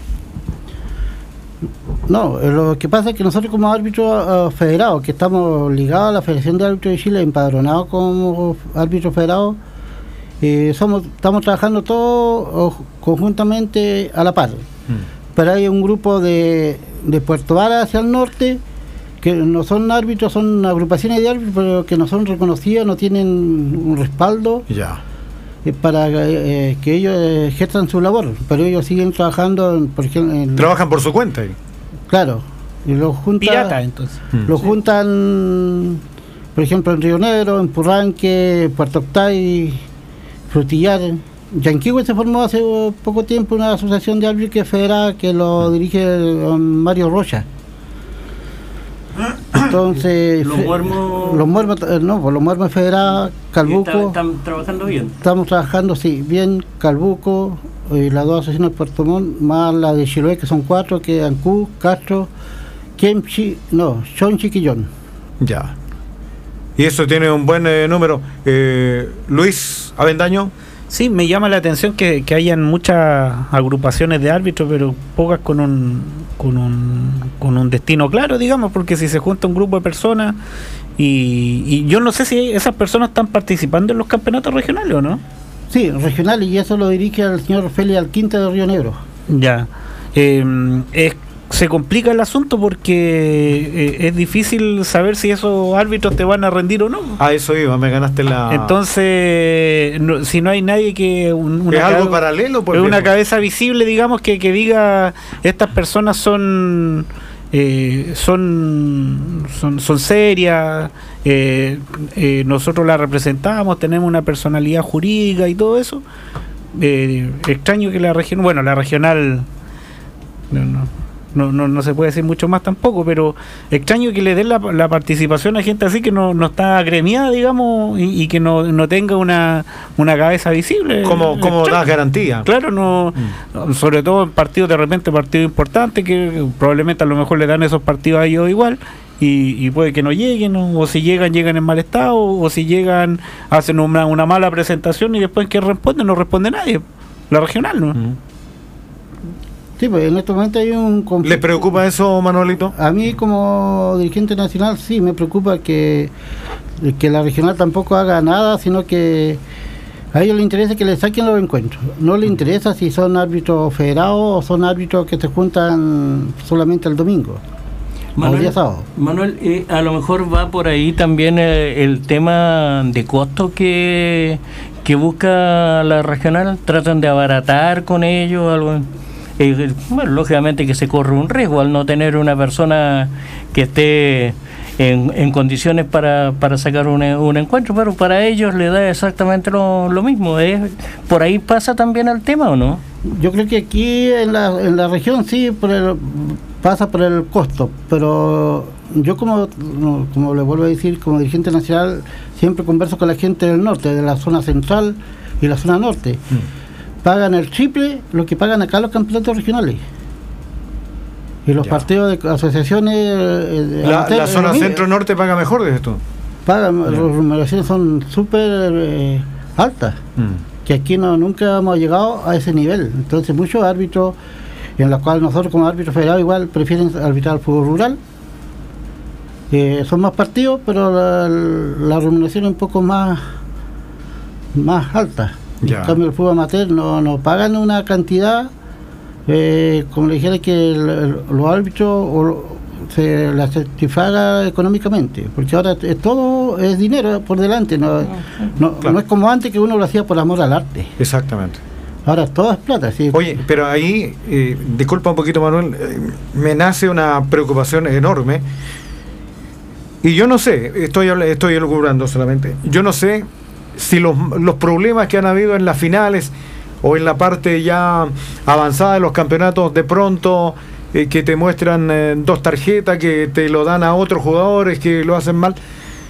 No, lo que pasa es que nosotros como árbitros uh, federados, que estamos ligados a la Federación de Árbitros de Chile, empadronados como árbitros federados, eh, somos estamos trabajando todos uh, conjuntamente a la par. Mm. Pero hay un grupo de, de Puerto Vara hacia el norte, que no son árbitros, son agrupaciones de árbitros, pero que no son reconocidos, no tienen un respaldo. Ya. Para eh, que ellos ejerzan su labor, pero ellos siguen trabajando en, por ejemplo, en, trabajan por su cuenta. Claro, y los juntan, pirata entonces. Los juntan, por ejemplo, en Río Negro, en Purranque, Puerto Octay, Frutillar. Yanquihue se formó hace poco tiempo una asociación de árbitros federal que lo dirige Mario Rocha. Entonces, los muermos, los muermos, no, pues los muermos federados, Calbuco. Está, ¿Están trabajando bien? Estamos trabajando, sí, bien, Calbuco, eh, las dos asociaciones de Puerto Montt, más la de Chiloé, que son cuatro, que Ancú, Castro, Kemchi, no, Chonchi, Quillón. Ya. Y eso tiene un buen eh, número. Eh, Luis Avendaño. Sí, me llama la atención que, que hayan muchas agrupaciones de árbitros, pero pocas con un, con un con un destino claro, digamos, porque si se junta un grupo de personas y, y yo no sé si esas personas están participando en los campeonatos regionales o no. Sí, regionales, y eso lo dirige el señor Félix Alquinta de Río Negro. Ya. Eh, es se complica el asunto porque eh, es difícil saber si esos árbitros te van a rendir o no. A eso iba, me ganaste la... Entonces, no, si no hay nadie que... Un, una ¿Es algo cabeza, paralelo? Por una cabeza visible, digamos, que, que diga, estas personas son... Eh, son, son son serias, eh, eh, nosotros la representamos, tenemos una personalidad jurídica y todo eso. Eh, extraño que la región, bueno, la regional no, no, no, no, no se puede decir mucho más tampoco, pero extraño que le den la, la participación a gente así que no, no está agremiada, digamos, y, y que no, no tenga una, una cabeza visible. ¿Cómo, cómo das garantía? Claro, no, mm. sobre todo en partidos, de repente partidos importantes, que probablemente a lo mejor le dan esos partidos a ellos igual, y, y puede que no lleguen, o, o si llegan, llegan en mal estado, o si llegan, hacen una, una mala presentación y después que responden, no responde nadie, la regional, ¿no? Mm. Sí, pues en este momento hay un conflicto. ¿Le preocupa eso, Manuelito? A mí como dirigente nacional sí me preocupa que, que la regional tampoco haga nada, sino que a ellos les interesa que le saquen los encuentros. No les interesa si son árbitros federados o son árbitros que se juntan solamente el domingo. Manuel, o el día sábado. Manuel, eh, a lo mejor va por ahí también eh, el tema de costo que, que busca la regional. Tratan de abaratar con ellos algo. Eh, bueno, lógicamente que se corre un riesgo al no tener una persona que esté en, en condiciones para, para sacar un, un encuentro, pero para ellos le da exactamente lo, lo mismo. ¿eh? ¿Por ahí pasa también el tema o no? Yo creo que aquí en la, en la región sí por el, pasa por el costo, pero yo como, como le vuelvo a decir, como dirigente nacional, siempre converso con la gente del norte, de la zona central y la zona norte. Mm. Pagan el triple lo que pagan acá los campeonatos regionales. Y los ya. partidos de asociaciones... Eh, la, hotel, la zona centro-norte paga mejor de esto. Pagan, las remuneraciones son súper eh, altas. Mm. Que aquí no nunca hemos llegado a ese nivel. Entonces muchos árbitros, en los cuales nosotros como árbitros federados igual prefieren arbitrar el fútbol rural. Eh, son más partidos, pero la, la remuneración es un poco más, más alta. Ya. En cambio el fútbol amateur no, no pagan una cantidad, eh, como le dijera que el, el, los árbitros o, se la satisfaga económicamente, porque ahora es, todo es dinero por delante, no, no, claro. no es como antes que uno lo hacía por amor al arte. Exactamente. Ahora todo es plata, sí. Oye, pero ahí, eh, disculpa un poquito Manuel, eh, me nace una preocupación enorme. y yo no sé, estoy, estoy elucubrando solamente, yo no sé si los, los problemas que han habido en las finales o en la parte ya avanzada de los campeonatos, de pronto eh, que te muestran eh, dos tarjetas, que te lo dan a otros jugadores que lo hacen mal,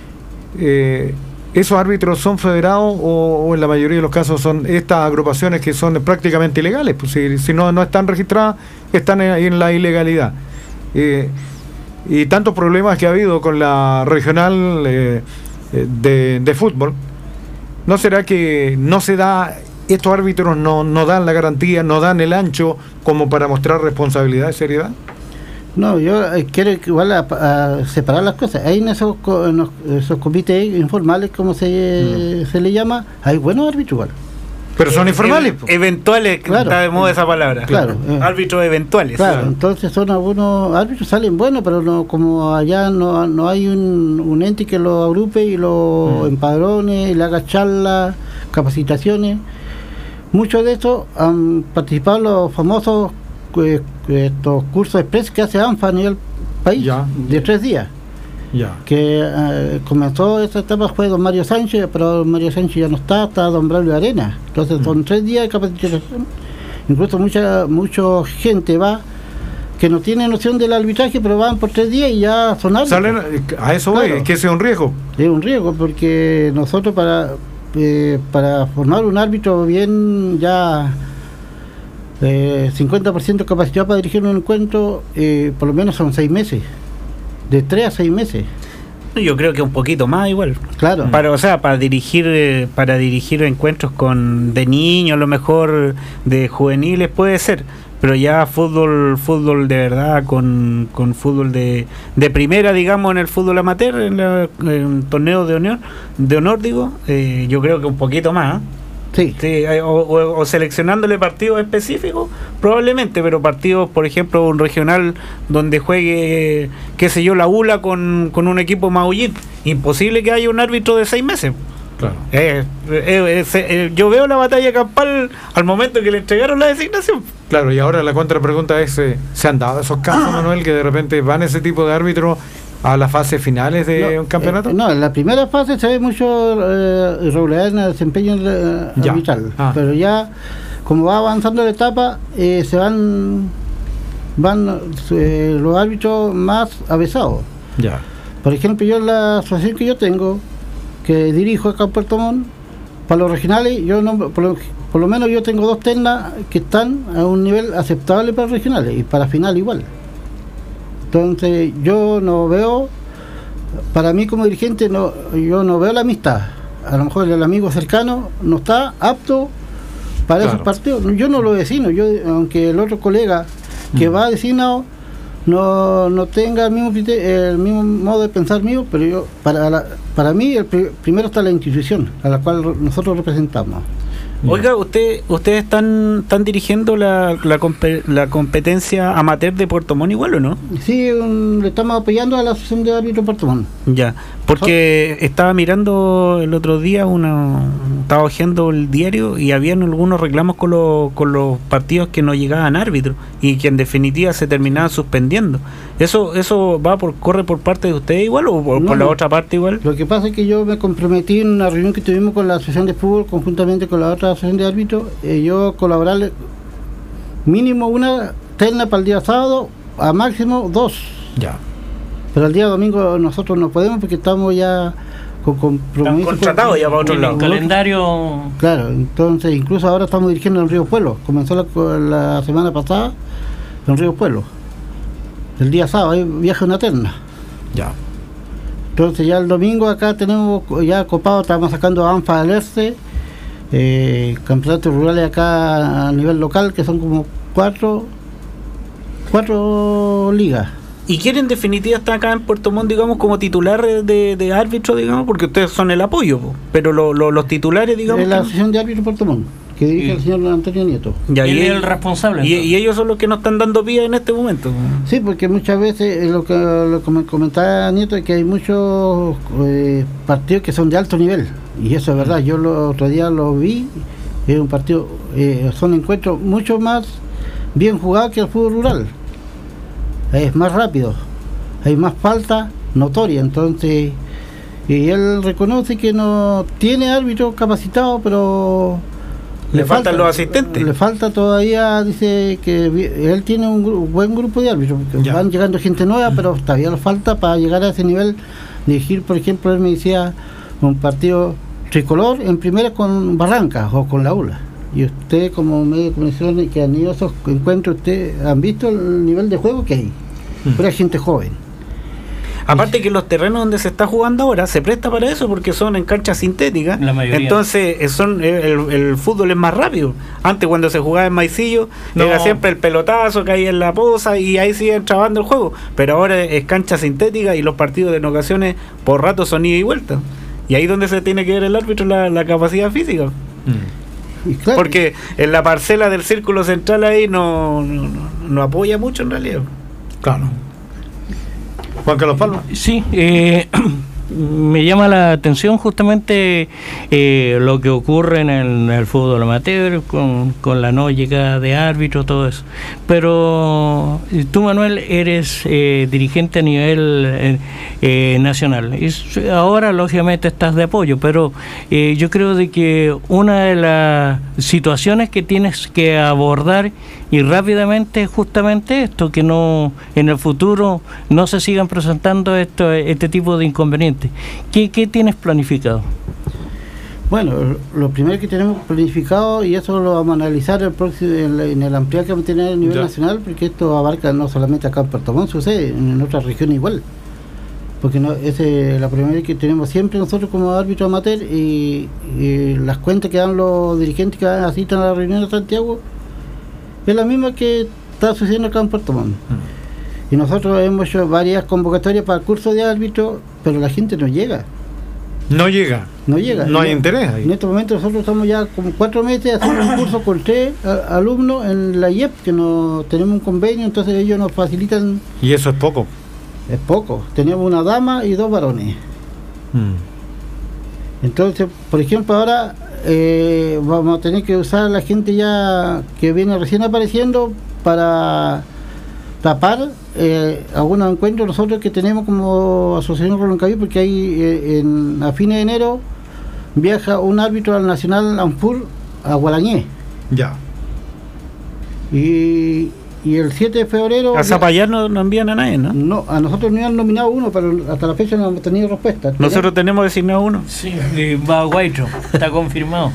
eh, ¿esos árbitros son federados o, o en la mayoría de los casos son estas agrupaciones que son prácticamente ilegales? Pues si, si no, no están registradas, están en, en la ilegalidad. Eh, y tantos problemas que ha habido con la regional eh, de, de fútbol, ¿no será que no se da, estos árbitros no, no dan la garantía, no dan el ancho como para mostrar responsabilidad y seriedad? No, yo eh, quiero igual a, a separar las cosas. Hay en esos, en los, esos comités informales, como se, mm. se le llama, hay buenos árbitros igual. Pero son eh, informales. E- eventuales, claro, está de moda esa palabra. Claro. Eh. Árbitros eventuales. Claro, claro, entonces son algunos árbitros, salen buenos, pero no, como allá no, no hay un, un ente que lo agrupe y lo mm. empadrone y le haga charlas, capacitaciones. Muchos de estos han participado los famosos eh, estos cursos express que hace ANFA a nivel país, ya. de tres días. Ya. Que eh, comenzó esa etapa fue don Mario Sánchez, pero don Mario Sánchez ya no está, está don Braulio Arena. Entonces mm. son tres días de capacitación. Incluso mucha mucha gente va que no tiene noción del arbitraje, pero van por tres días y ya son árbitros. Salen, a eso voy, claro. Que ese es un riesgo. Es un riesgo porque nosotros para eh, para formar un árbitro bien ya eh, cincuenta por ciento capacidad para dirigir un encuentro, eh, por lo menos son seis meses. De tres a seis meses. Yo creo que un poquito más igual. Claro. Para, o sea, para dirigir para dirigir encuentros con de niños, a lo mejor de juveniles puede ser, pero ya fútbol fútbol de verdad, con, con fútbol de, de primera, digamos, en el fútbol amateur, en, la, en torneos de honor, de honor digo, eh, yo creo que un poquito más, ¿eh? Sí. Sí, o, o, o seleccionándole partidos específicos, probablemente, pero partidos, por ejemplo, un regional donde juegue, qué sé yo, la U L A con, con un equipo Maullín, imposible que haya un árbitro de seis meses. Claro. Eh, eh, eh, eh, yo veo la batalla campal al momento que le entregaron la designación. Claro, y ahora la contrapregunta es, eh, ¿se han dado esos casos, Manuel, que de repente van ese tipo de árbitros a las fases finales de no, un campeonato? Eh, no, en la primera fase se ve mucho eh, irregularidad en el desempeño eh, arbitral, ah. pero ya como va avanzando la etapa eh, se van van eh, los árbitros más avesados. Ya. Por ejemplo, yo en la asociación que yo tengo, que dirijo acá en Puerto Montt, para los regionales, yo no, por, lo, por lo menos yo tengo dos ternas que están a un nivel aceptable para regionales y para final igual. Entonces yo no veo, para mí como dirigente, no, yo no veo la amistad. A lo mejor el amigo cercano no está apto para claro. esos partidos. Yo no lo vecino, yo aunque el otro colega que mm. va designado no, no tenga el mismo, el mismo modo de pensar mío, pero yo para la, para mí el pr- primero está la institución a la cual nosotros representamos. Oiga, usted ustedes están están dirigiendo la, la, comp- la competencia amateur de Puerto Montt igual, ¿o no? Sí, un, le estamos apoyando a la asociación de árbitros Puerto Montt. Ya, porque ¿Oh? estaba mirando el otro día, una, estaba hojeando el diario y habían algunos reclamos con los con los partidos que no llegaban árbitros y que en definitiva se terminaban suspendiendo. ¿Eso eso va por corre por parte de ustedes igual o por, no, por la no. otra parte igual? Lo que pasa es que yo me comprometí en una reunión que tuvimos con la asociación de fútbol conjuntamente con la otra asociación de árbitros, eh, yo colaborarle mínimo una terna para el día sábado, a máximo dos. Ya. Pero el día domingo nosotros no podemos porque estamos ya con compromisos. Contratados con, ya para otro lado. El calendario. Claro, entonces incluso ahora estamos dirigiendo en Río Pueblo. Comenzó la, la semana pasada en Río Pueblo. El día sábado hay viaje una terna. Ya. Entonces ya el domingo acá tenemos ya copado, estamos sacando a ANFA del Este. Eh, campeonatos rurales acá a nivel local que son como cuatro cuatro ligas. ¿Y quién en definitiva está acá en Puerto Montt, digamos, como titular de, de árbitro, digamos? Porque ustedes son el apoyo, po. Pero lo, lo, los titulares, digamos... Es la asociación de árbitros Puerto Montt, que dirige sí. el señor Antonio Nieto. Y ahí es el responsable. Y, y ellos son los que nos están dando pie en este momento. Sí, porque muchas veces, lo que, lo que me comentaba Nieto, es que hay muchos eh, partidos que son de alto nivel. Y eso es verdad, yo el otro día lo vi, es un partido, eh, son encuentros mucho más bien jugados que el fútbol rural. Es más rápido, hay más falta notoria. Entonces, y él reconoce que no tiene árbitro capacitado, pero le, le faltan falta, los asistentes. Le falta todavía, dice que él tiene un gru- buen grupo de árbitros, porque ya. van llegando gente nueva, pero todavía le falta para llegar a ese nivel de dirigir, por ejemplo, él me decía un partido tricolor en primera con Barranca o con la U L A. Y usted como medio de comunicación que han ido a esos encuentros, usted han visto el nivel de juego que hay, mm. pero hay gente joven. Aparte que los terrenos donde se está jugando ahora se presta para eso porque son en canchas sintéticas. La mayoría. Entonces son el, el fútbol es más rápido. Antes cuando se jugaba en Maicillo no. era siempre el pelotazo que hay en la poza y ahí sigue trabando el juego. Pero ahora es cancha sintética y los partidos en ocasiones por rato son ida y vuelta. Y ahí donde se tiene que ver el árbitro la, la capacidad física. Mm. Claro. Porque en la parcela del círculo central ahí no, no, no, no apoya mucho en realidad. Claro. Juan Carlos Palma. Sí, eh, me llama la atención justamente eh, lo que ocurre en el, en el fútbol amateur con, con la no llegada de árbitros, todo eso. Pero tú, Manuel, eres eh, dirigente a nivel eh, eh, nacional. Y ahora, lógicamente, estás de apoyo, pero eh, yo creo de que una de las situaciones que tienes que abordar y rápidamente es justamente esto, que no en el futuro no se sigan presentando esto, este tipo de inconvenientes. ¿Qué, qué tienes planificado? Bueno, lo primero que tenemos planificado, y eso lo vamos a analizar el próximo, en, en el ampliar que vamos a tener a nivel ya. nacional, porque esto abarca no solamente acá en Puerto Montt, sucede en otras regiones igual. Porque no, ese es la primera que tenemos siempre nosotros como árbitro amateur, y, y las cuentas que dan los dirigentes que asistan a la reunión de Santiago es la misma que está sucediendo acá en Puerto Montt. Mm. Y nosotros hemos hecho varias convocatorias para el curso de árbitro, pero la gente no llega. No llega. No llega. No hay interés ahí. En este momento nosotros estamos ya como cuatro meses haciendo un curso con tres a, alumnos en la I E P, que no tenemos un convenio, entonces ellos nos facilitan. ¿Y eso es poco? Es poco. Tenemos una dama y dos varones. Mm. Entonces, por ejemplo, ahora eh, vamos a tener que usar a la gente ya que viene recién apareciendo para tapar eh, algunos encuentros nosotros que tenemos como asociación Roloncaví, porque hay eh, en, a fines de enero viaja un árbitro al Nacional Anfur a Gualañé. Ya. Y, y el siete de febrero... A Zapallar no, no envían a nadie, ¿no? No, a nosotros nos han nominado uno, pero hasta la fecha no hemos tenido respuesta. Nosotros tenemos designado uno. Sí, va a Guaitro, está confirmado.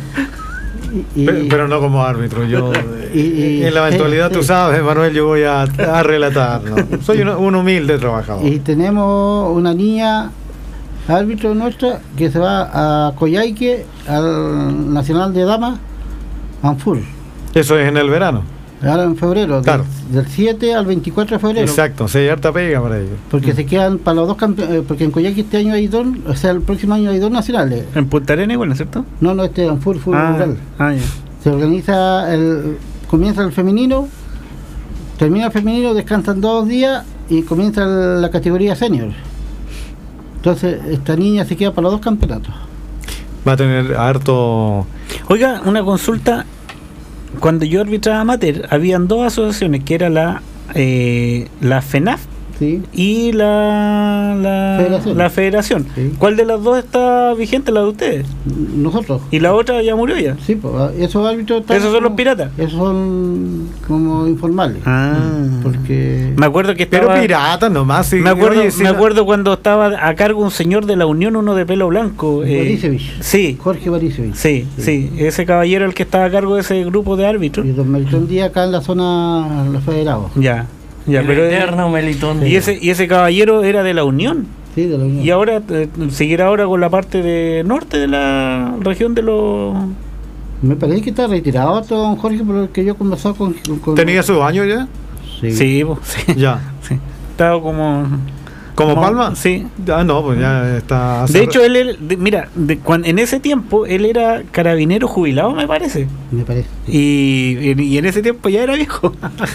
Y, pero, pero no como árbitro. Yo y, y, en la eventualidad, eh, tú sabes, Manuel, yo voy a, a relatar, ¿no? Soy un, un humilde trabajador. Y tenemos una niña árbitro nuestra que se va a Coyhaique, al Nacional de Damas Anfur. Eso es en el verano. Ahora en febrero, claro. del, del siete al veinticuatro de febrero. Exacto, se hay harta pega para ellos. Porque mm. se quedan para los dos campeones, porque en Coyhaique este año hay dos, o sea, el próximo año hay dos nacionales. ¿En Punta Arenas igual, no es cierto? No, no, este es en Fútbol Fútbol ah, Rural. Ah, ya. Se organiza, el comienza el femenino, termina el femenino, descansan dos días y comienza la categoría senior. Entonces, esta niña se queda para los dos campeonatos. Va a tener harto... Oiga, una consulta. Cuando yo arbitraba amateur, habían dos asociaciones, que era la eh, la FENAF sí. y la la Federación. La federación. Sí. ¿Cuál de las dos está vigente, la de ustedes? Nosotros. ¿Y la otra ya murió ya? Sí, pues esos árbitros... ¿Esos son como, los piratas? Esos son como informales. Ah. Porque... Me acuerdo que estaba... Pero piratas nomás. Sí, me acuerdo, oye, me acuerdo cuando estaba a cargo un señor de la Unión, uno de pelo blanco. Barisevich. Eh, sí. Jorge Barisevich. Sí, sí, sí. Ese caballero el que estaba a cargo de ese grupo de árbitros. Y don Melitón Díaz acá en la zona Los Federados. Ya. Ya, el pero eterno Melitón. Y ese, y ese caballero era de la Unión. Sí, de la Unión. Y ahora, eh, seguirá ahora con la parte de norte de la región de los... Me parece que está retirado don Jorge, por lo que yo he conversado con... con ¿Tenía sus años ya? Sí. Sí, pues, sí. Ya. Sí. Estaba como... ¿Como, ¿Como Palma? Sí. Ah, no, pues ya está... De hecho, él, él de, mira, de, cuando, en ese tiempo, él era carabinero jubilado, me parece. Me parece. Y, y, y en ese tiempo ya era viejo.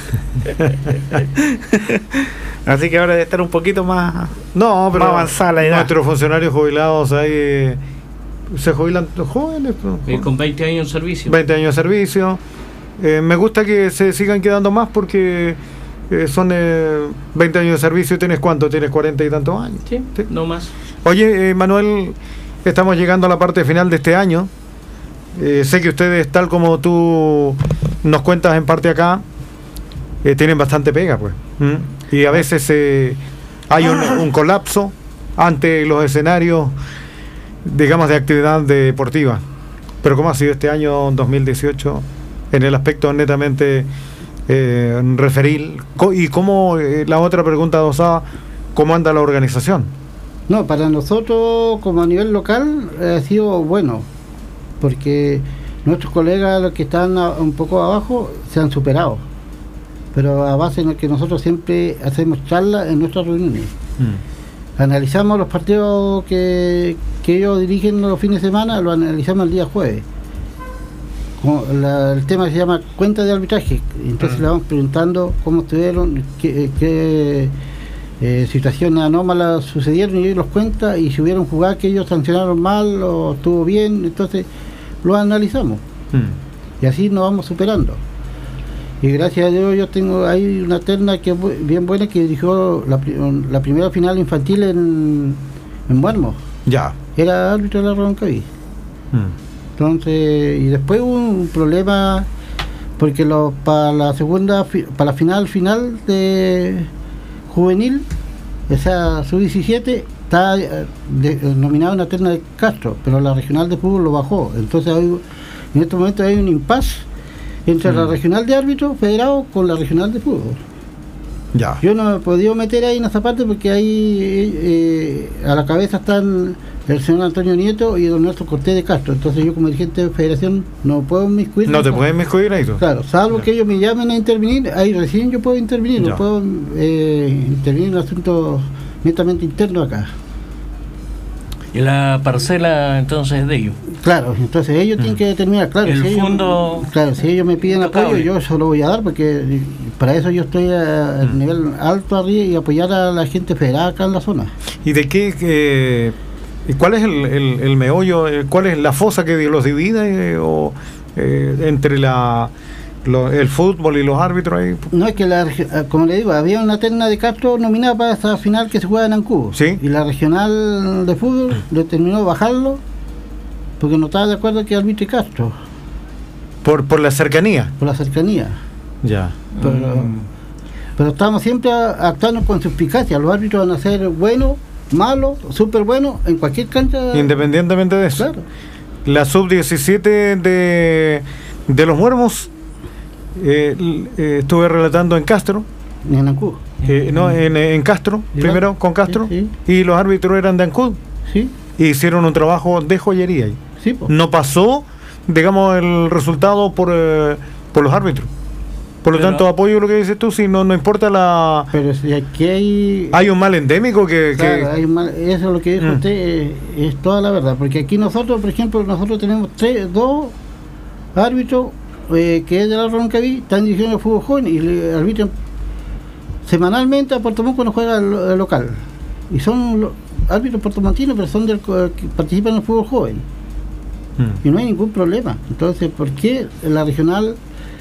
Así que ahora debe estar un poquito más, no, pero más avanzada la edad. Nuestros funcionarios jubilados ahí eh, se jubilan jóvenes. Eh, con veinte años de servicio. veinte años de servicio. Eh, me gusta que se sigan quedando más porque... eh, son eh, veinte años de servicio y tienes cuánto, tienes cuarenta y tantos años. Sí, sí. No más. Oye, eh, Manuel, estamos llegando a la parte final de este año. Eh, sé que ustedes, tal como tú nos cuentas en parte acá, eh, tienen bastante pega, pues. ¿Mm? Y a veces eh, hay un, un colapso ante los escenarios, digamos, de actividad deportiva. Pero ¿cómo ha sido este año dos mil dieciocho en el aspecto netamente eh, referil? Y cómo, eh, la otra pregunta adosada, ¿cómo anda la organización? No, para nosotros como a nivel local eh, ha sido bueno, porque nuestros colegas, los que están a, un poco abajo, se han superado, pero a base de que nosotros siempre hacemos charlas en nuestras reuniones. Mm. Analizamos los partidos que, que ellos dirigen los fines de semana, lo analizamos el día jueves. La, el tema se llama cuenta de arbitraje, entonces mm. le vamos preguntando cómo estuvieron, qué, qué eh, situaciones anómalas sucedieron, y ellos los cuenta, y si hubieron jugadas que ellos sancionaron mal o estuvo bien, entonces lo analizamos. Mm. Y así nos vamos superando. Y gracias a Dios yo tengo ahí una terna que es bien buena, que dirigió la, la primera final infantil en, en Muermo. Ya. Era árbitro de la Roncaví. Mm. Entonces, y después hubo un problema, porque lo, para la segunda, para la final final de juvenil, esa sub diecisiete, está nominada una terna de Castro, pero la regional de fútbol lo bajó. Entonces hay, en este momento hay un impasse entre mm. la regional de árbitros federado con la regional de fútbol. Ya. Yo no me he podido meter ahí en esa parte porque ahí eh, a la cabeza están el señor Antonio Nieto y don Nelson Cortés de Castro. Entonces yo como dirigente de federación no puedo inmiscuir. No te puedes inmiscuir ahí tú. Claro, salvo ya. que ellos me llamen a intervenir, ahí recién yo puedo intervenir, ya. no puedo eh, intervenir en asuntos netamente internos acá. Y la parcela entonces de ellos. Claro, entonces ellos mm. tienen que determinar, claro. El si fondo. Ellos, claro, si ellos me piden apoyo, yo se lo voy a dar, porque para eso yo estoy a, a mm. nivel alto arriba y apoyar a la gente federal acá en la zona. ¿Y de qué? Eh, ¿Cuál es el, el, el meollo? ¿Cuál es la fosa que los divide? Eh, o, eh, entre la lo, el fútbol y los árbitros ahí. No, es que, la, como le digo, había una terna de Castro nominada para esta final que se juega en Ancú. ¿Sí? Y la regional de fútbol determinó bajarlo porque no estaba de acuerdo que arbitre Castro. ¿Por por la cercanía? Por la cercanía. Ya. Pero, mm. pero estamos siempre actuando con suspicacia. Los árbitros van a ser buenos, malos, súper buenos en cualquier cancha. Independientemente de eso. Claro. La sub diecisiete de, de los Muermos, eh, eh, estuve relatando en Castro. En Ancud. Eh, no, en, en Castro, ¿sí? Primero con Castro. Sí, sí. Y los árbitros eran de Ancud. Sí. Y hicieron un trabajo de joyería ahí. Sí, po. No pasó, digamos, el resultado por, eh, por los árbitros. Por lo pero, tanto, apoyo lo que dices tú, si no no importa la... Pero si aquí hay... Hay un mal endémico que... Claro, que... Hay un mal, eso es lo que dijo mm. usted, eh, es toda la verdad. Porque aquí nosotros, por ejemplo, nosotros tenemos tres, dos árbitros eh, que es de la Roncaví, están dirigiendo el fútbol joven y le arbitran semanalmente a Puerto Montt cuando juega el, el local. Y son los árbitros puertomontinos, pero son del que participan en el fútbol joven. Mm. Y no hay ningún problema. Entonces, ¿por qué la regional...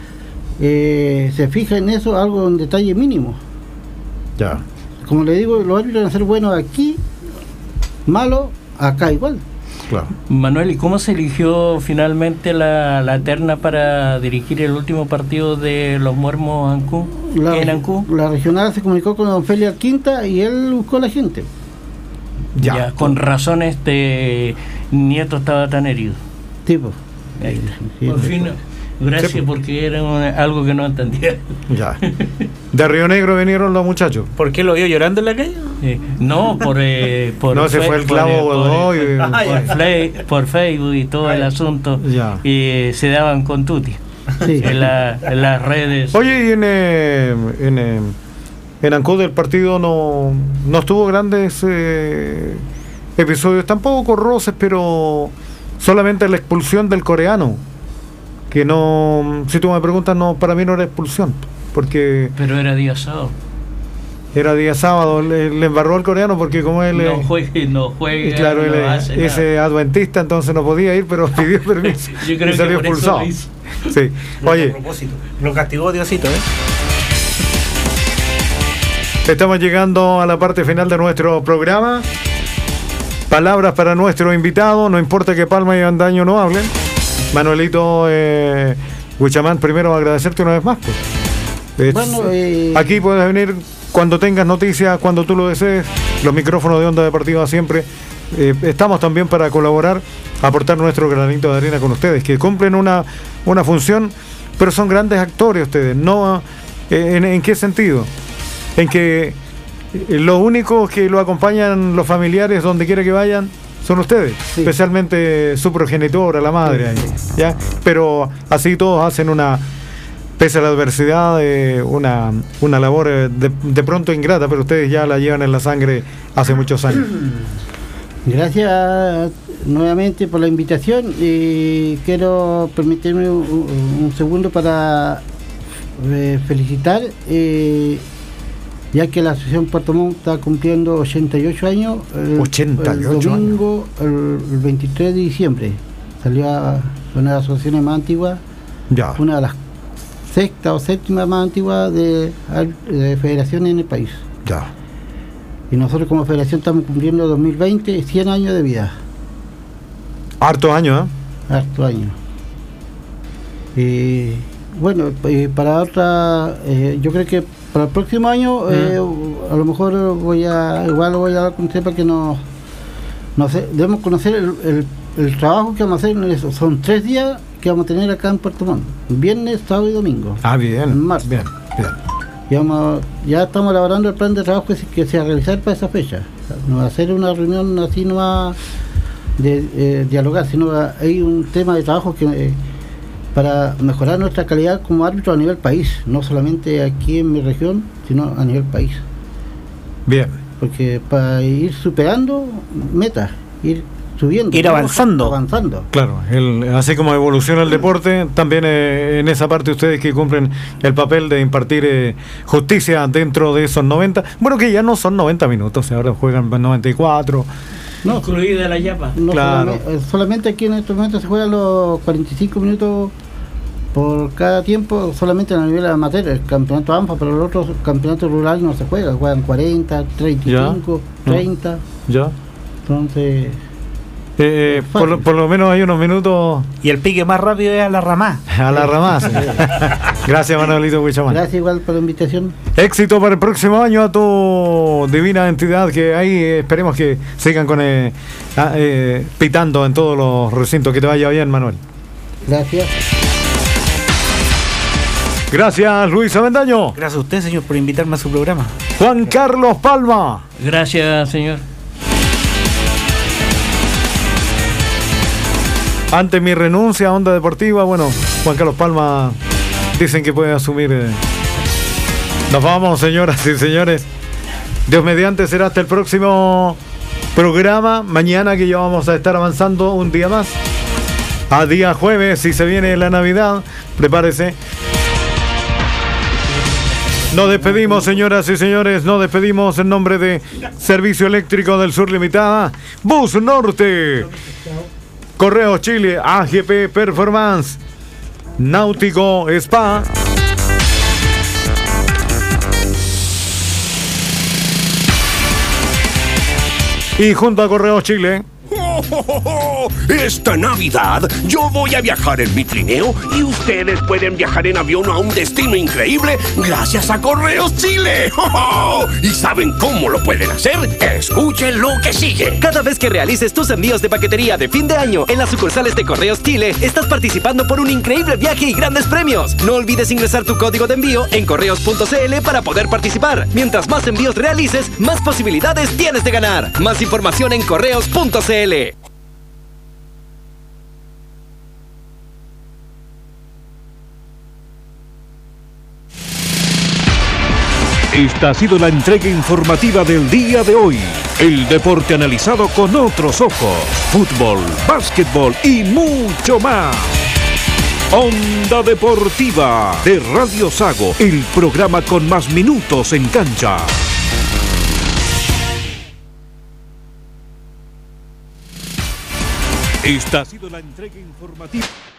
Eh, se fija en eso, algo en detalle mínimo? Ya. Como le digo, los árbitros van a ser buenos aquí, malos acá igual. Claro. Manuel, ¿y cómo se eligió finalmente la, la terna para dirigir el último partido de los Muermos Ancú, la, en Ancú? La regional se comunicó con don Félix Quinta y él buscó a la gente. Ya, ya con razón este Nieto estaba tan herido. Tipo. Ahí está. Sí, por fin. Gracias, sí, porque era una, algo que no entendía. Ya. De Río Negro vinieron los muchachos. ¿Por qué lo vio llorando en la calle? Eh, no, por, eh, por... No, se fue el clavo Godoy. Por, por, por, por Facebook y todo el asunto. Ya. Y eh, se daban con tutti. Sí. En, la, en las redes. Oye, y en, eh, en, eh, en Ancud el partido no, no estuvo grandes eh, episodios, tampoco con roces, pero solamente la expulsión del coreano. Que no, si tú me preguntas, no, para mí no era expulsión, porque... Pero era día sábado. Era día sábado, le, le embarró el coreano porque como él... No juegue, no juegue. Y claro, no él hace ese nada. Adventista, entonces no podía ir, pero pidió permiso. Yo creo y salió que por expulsado. eso lo hizo. Sí, No, oye... A propósito, lo castigó Diosito, ¿eh? Estamos llegando a la parte final de nuestro programa. Palabras para nuestro invitado, no importa que Palma y Avendaño no hablen. Manuelito eh, Huichamán, primero agradecerte una vez más. Pues. Bueno, eh... Aquí puedes venir cuando tengas noticias, cuando tú lo desees. Los micrófonos de Onda Deportiva siempre. Eh, estamos también para colaborar, aportar nuestro granito de arena con ustedes, que cumplen una, una función, pero son grandes actores ustedes. No, eh, en, ¿En qué sentido? En que los únicos que lo acompañan, los familiares, donde quiera que vayan, son ustedes, sí. Especialmente su progenitora, la madre, sí. ¿Ya? Pero así todos hacen una, pese a la adversidad, eh, una, una labor eh, de, de pronto ingrata, pero ustedes ya la llevan en la sangre hace muchos años. Gracias nuevamente por la invitación y quiero permitirme un, un segundo para eh, felicitar. Eh, ya que la Asociación Puerto Montt está cumpliendo ochenta y ocho años, el, ochenta y ocho el domingo, el, el veintitrés de diciembre, salió a una de las asociaciones más antiguas, ya. Una de las sexta o séptima más antiguas de, de federaciones en el país. Ya. Y nosotros como federación estamos cumpliendo dos mil veinte, cien años de vida. Harto años, ¿eh? Harto años. Y bueno, eh, para otra, eh, yo creo que para el próximo año, mm. eh, a lo mejor voy a, igual lo voy a dar con usted para que nos, no sé, debemos conocer el, el, el trabajo que vamos a hacer en eso. Son tres días que vamos a tener acá en Puerto Montt, viernes, sábado y domingo. Ah, bien. En marzo. Bien, bien. Ya, vamos, ya estamos elaborando el plan de trabajo que se, que se va a realizar para esa fecha. O sea, no va a ser una reunión así, no va de eh, dialogar, sino va, hay un tema de trabajo que eh, para mejorar nuestra calidad como árbitro a nivel país, no solamente aquí en mi región, sino a nivel país. Bien. Porque para ir superando metas, ir subiendo, ir avanzando. avanzando. Claro, el, así como evoluciona el deporte, también eh, en esa parte ustedes que cumplen el papel de impartir eh, justicia dentro de esos noventa, bueno, que ya no son noventa minutos, ahora juegan noventa y cuatro. No, incluida la yapa. No, claro. solamente, solamente aquí en estos momentos se juegan los cuarenta y cinco minutos por cada tiempo, solamente a nivel amateur, el campeonato ANFA, pero los otros campeonatos rurales no se juega, juegan cuarenta, treinta y cinco, ya. treinta. Ya. Entonces... Eh, por, lo, por lo menos hay unos minutos. Y el pique más rápido es a la ramá. A la ramá. Sí. Gracias, Manuelito Huichamán. Gracias igual por la invitación. Éxito para el próximo año a tu divina entidad, que ahí eh, esperemos que sigan con eh, eh, pitando en todos los recintos. Que te vaya bien, Manuel. Gracias. Gracias, Luis Avendaño. Gracias a usted, señor, por invitarme a su programa. Juan Carlos Palma. Gracias, señor. Ante mi renuncia a Onda Deportiva, bueno, Juan Carlos Palma dicen que puede asumir. Eh. Nos vamos, señoras y señores. Dios mediante, será hasta el próximo programa. Mañana, que ya vamos a estar avanzando un día más. A día jueves, si se viene la Navidad, prepárese. Nos despedimos, señoras y señores. Nos despedimos en nombre de Servicio Eléctrico del Sur Limitada, Bus Norte, Correos Chile, A G P Performance, Náutico Spa, y junto a Correos Chile. ¡Oh, oh, oh, oh! Esta Navidad yo voy a viajar en mi trineo y ustedes pueden viajar en avión a un destino increíble gracias a Correos Chile. ¡Oh, oh! ¿Y saben cómo lo pueden hacer? Escuchen lo que sigue. Cada vez que realices tus envíos de paquetería de fin de año en las sucursales de Correos Chile, estás participando por un increíble viaje y grandes premios. No olvides ingresar tu código de envío en correos punto c l para poder participar. Mientras más envíos realices, más posibilidades tienes de ganar. Más información en correos punto c l. Esta ha sido la entrega informativa del día de hoy. El deporte analizado con otros ojos. Fútbol, básquetbol y mucho más. Onda Deportiva de Radio Sago, el programa con más minutos en cancha. Esta ha sido la entrega informativa.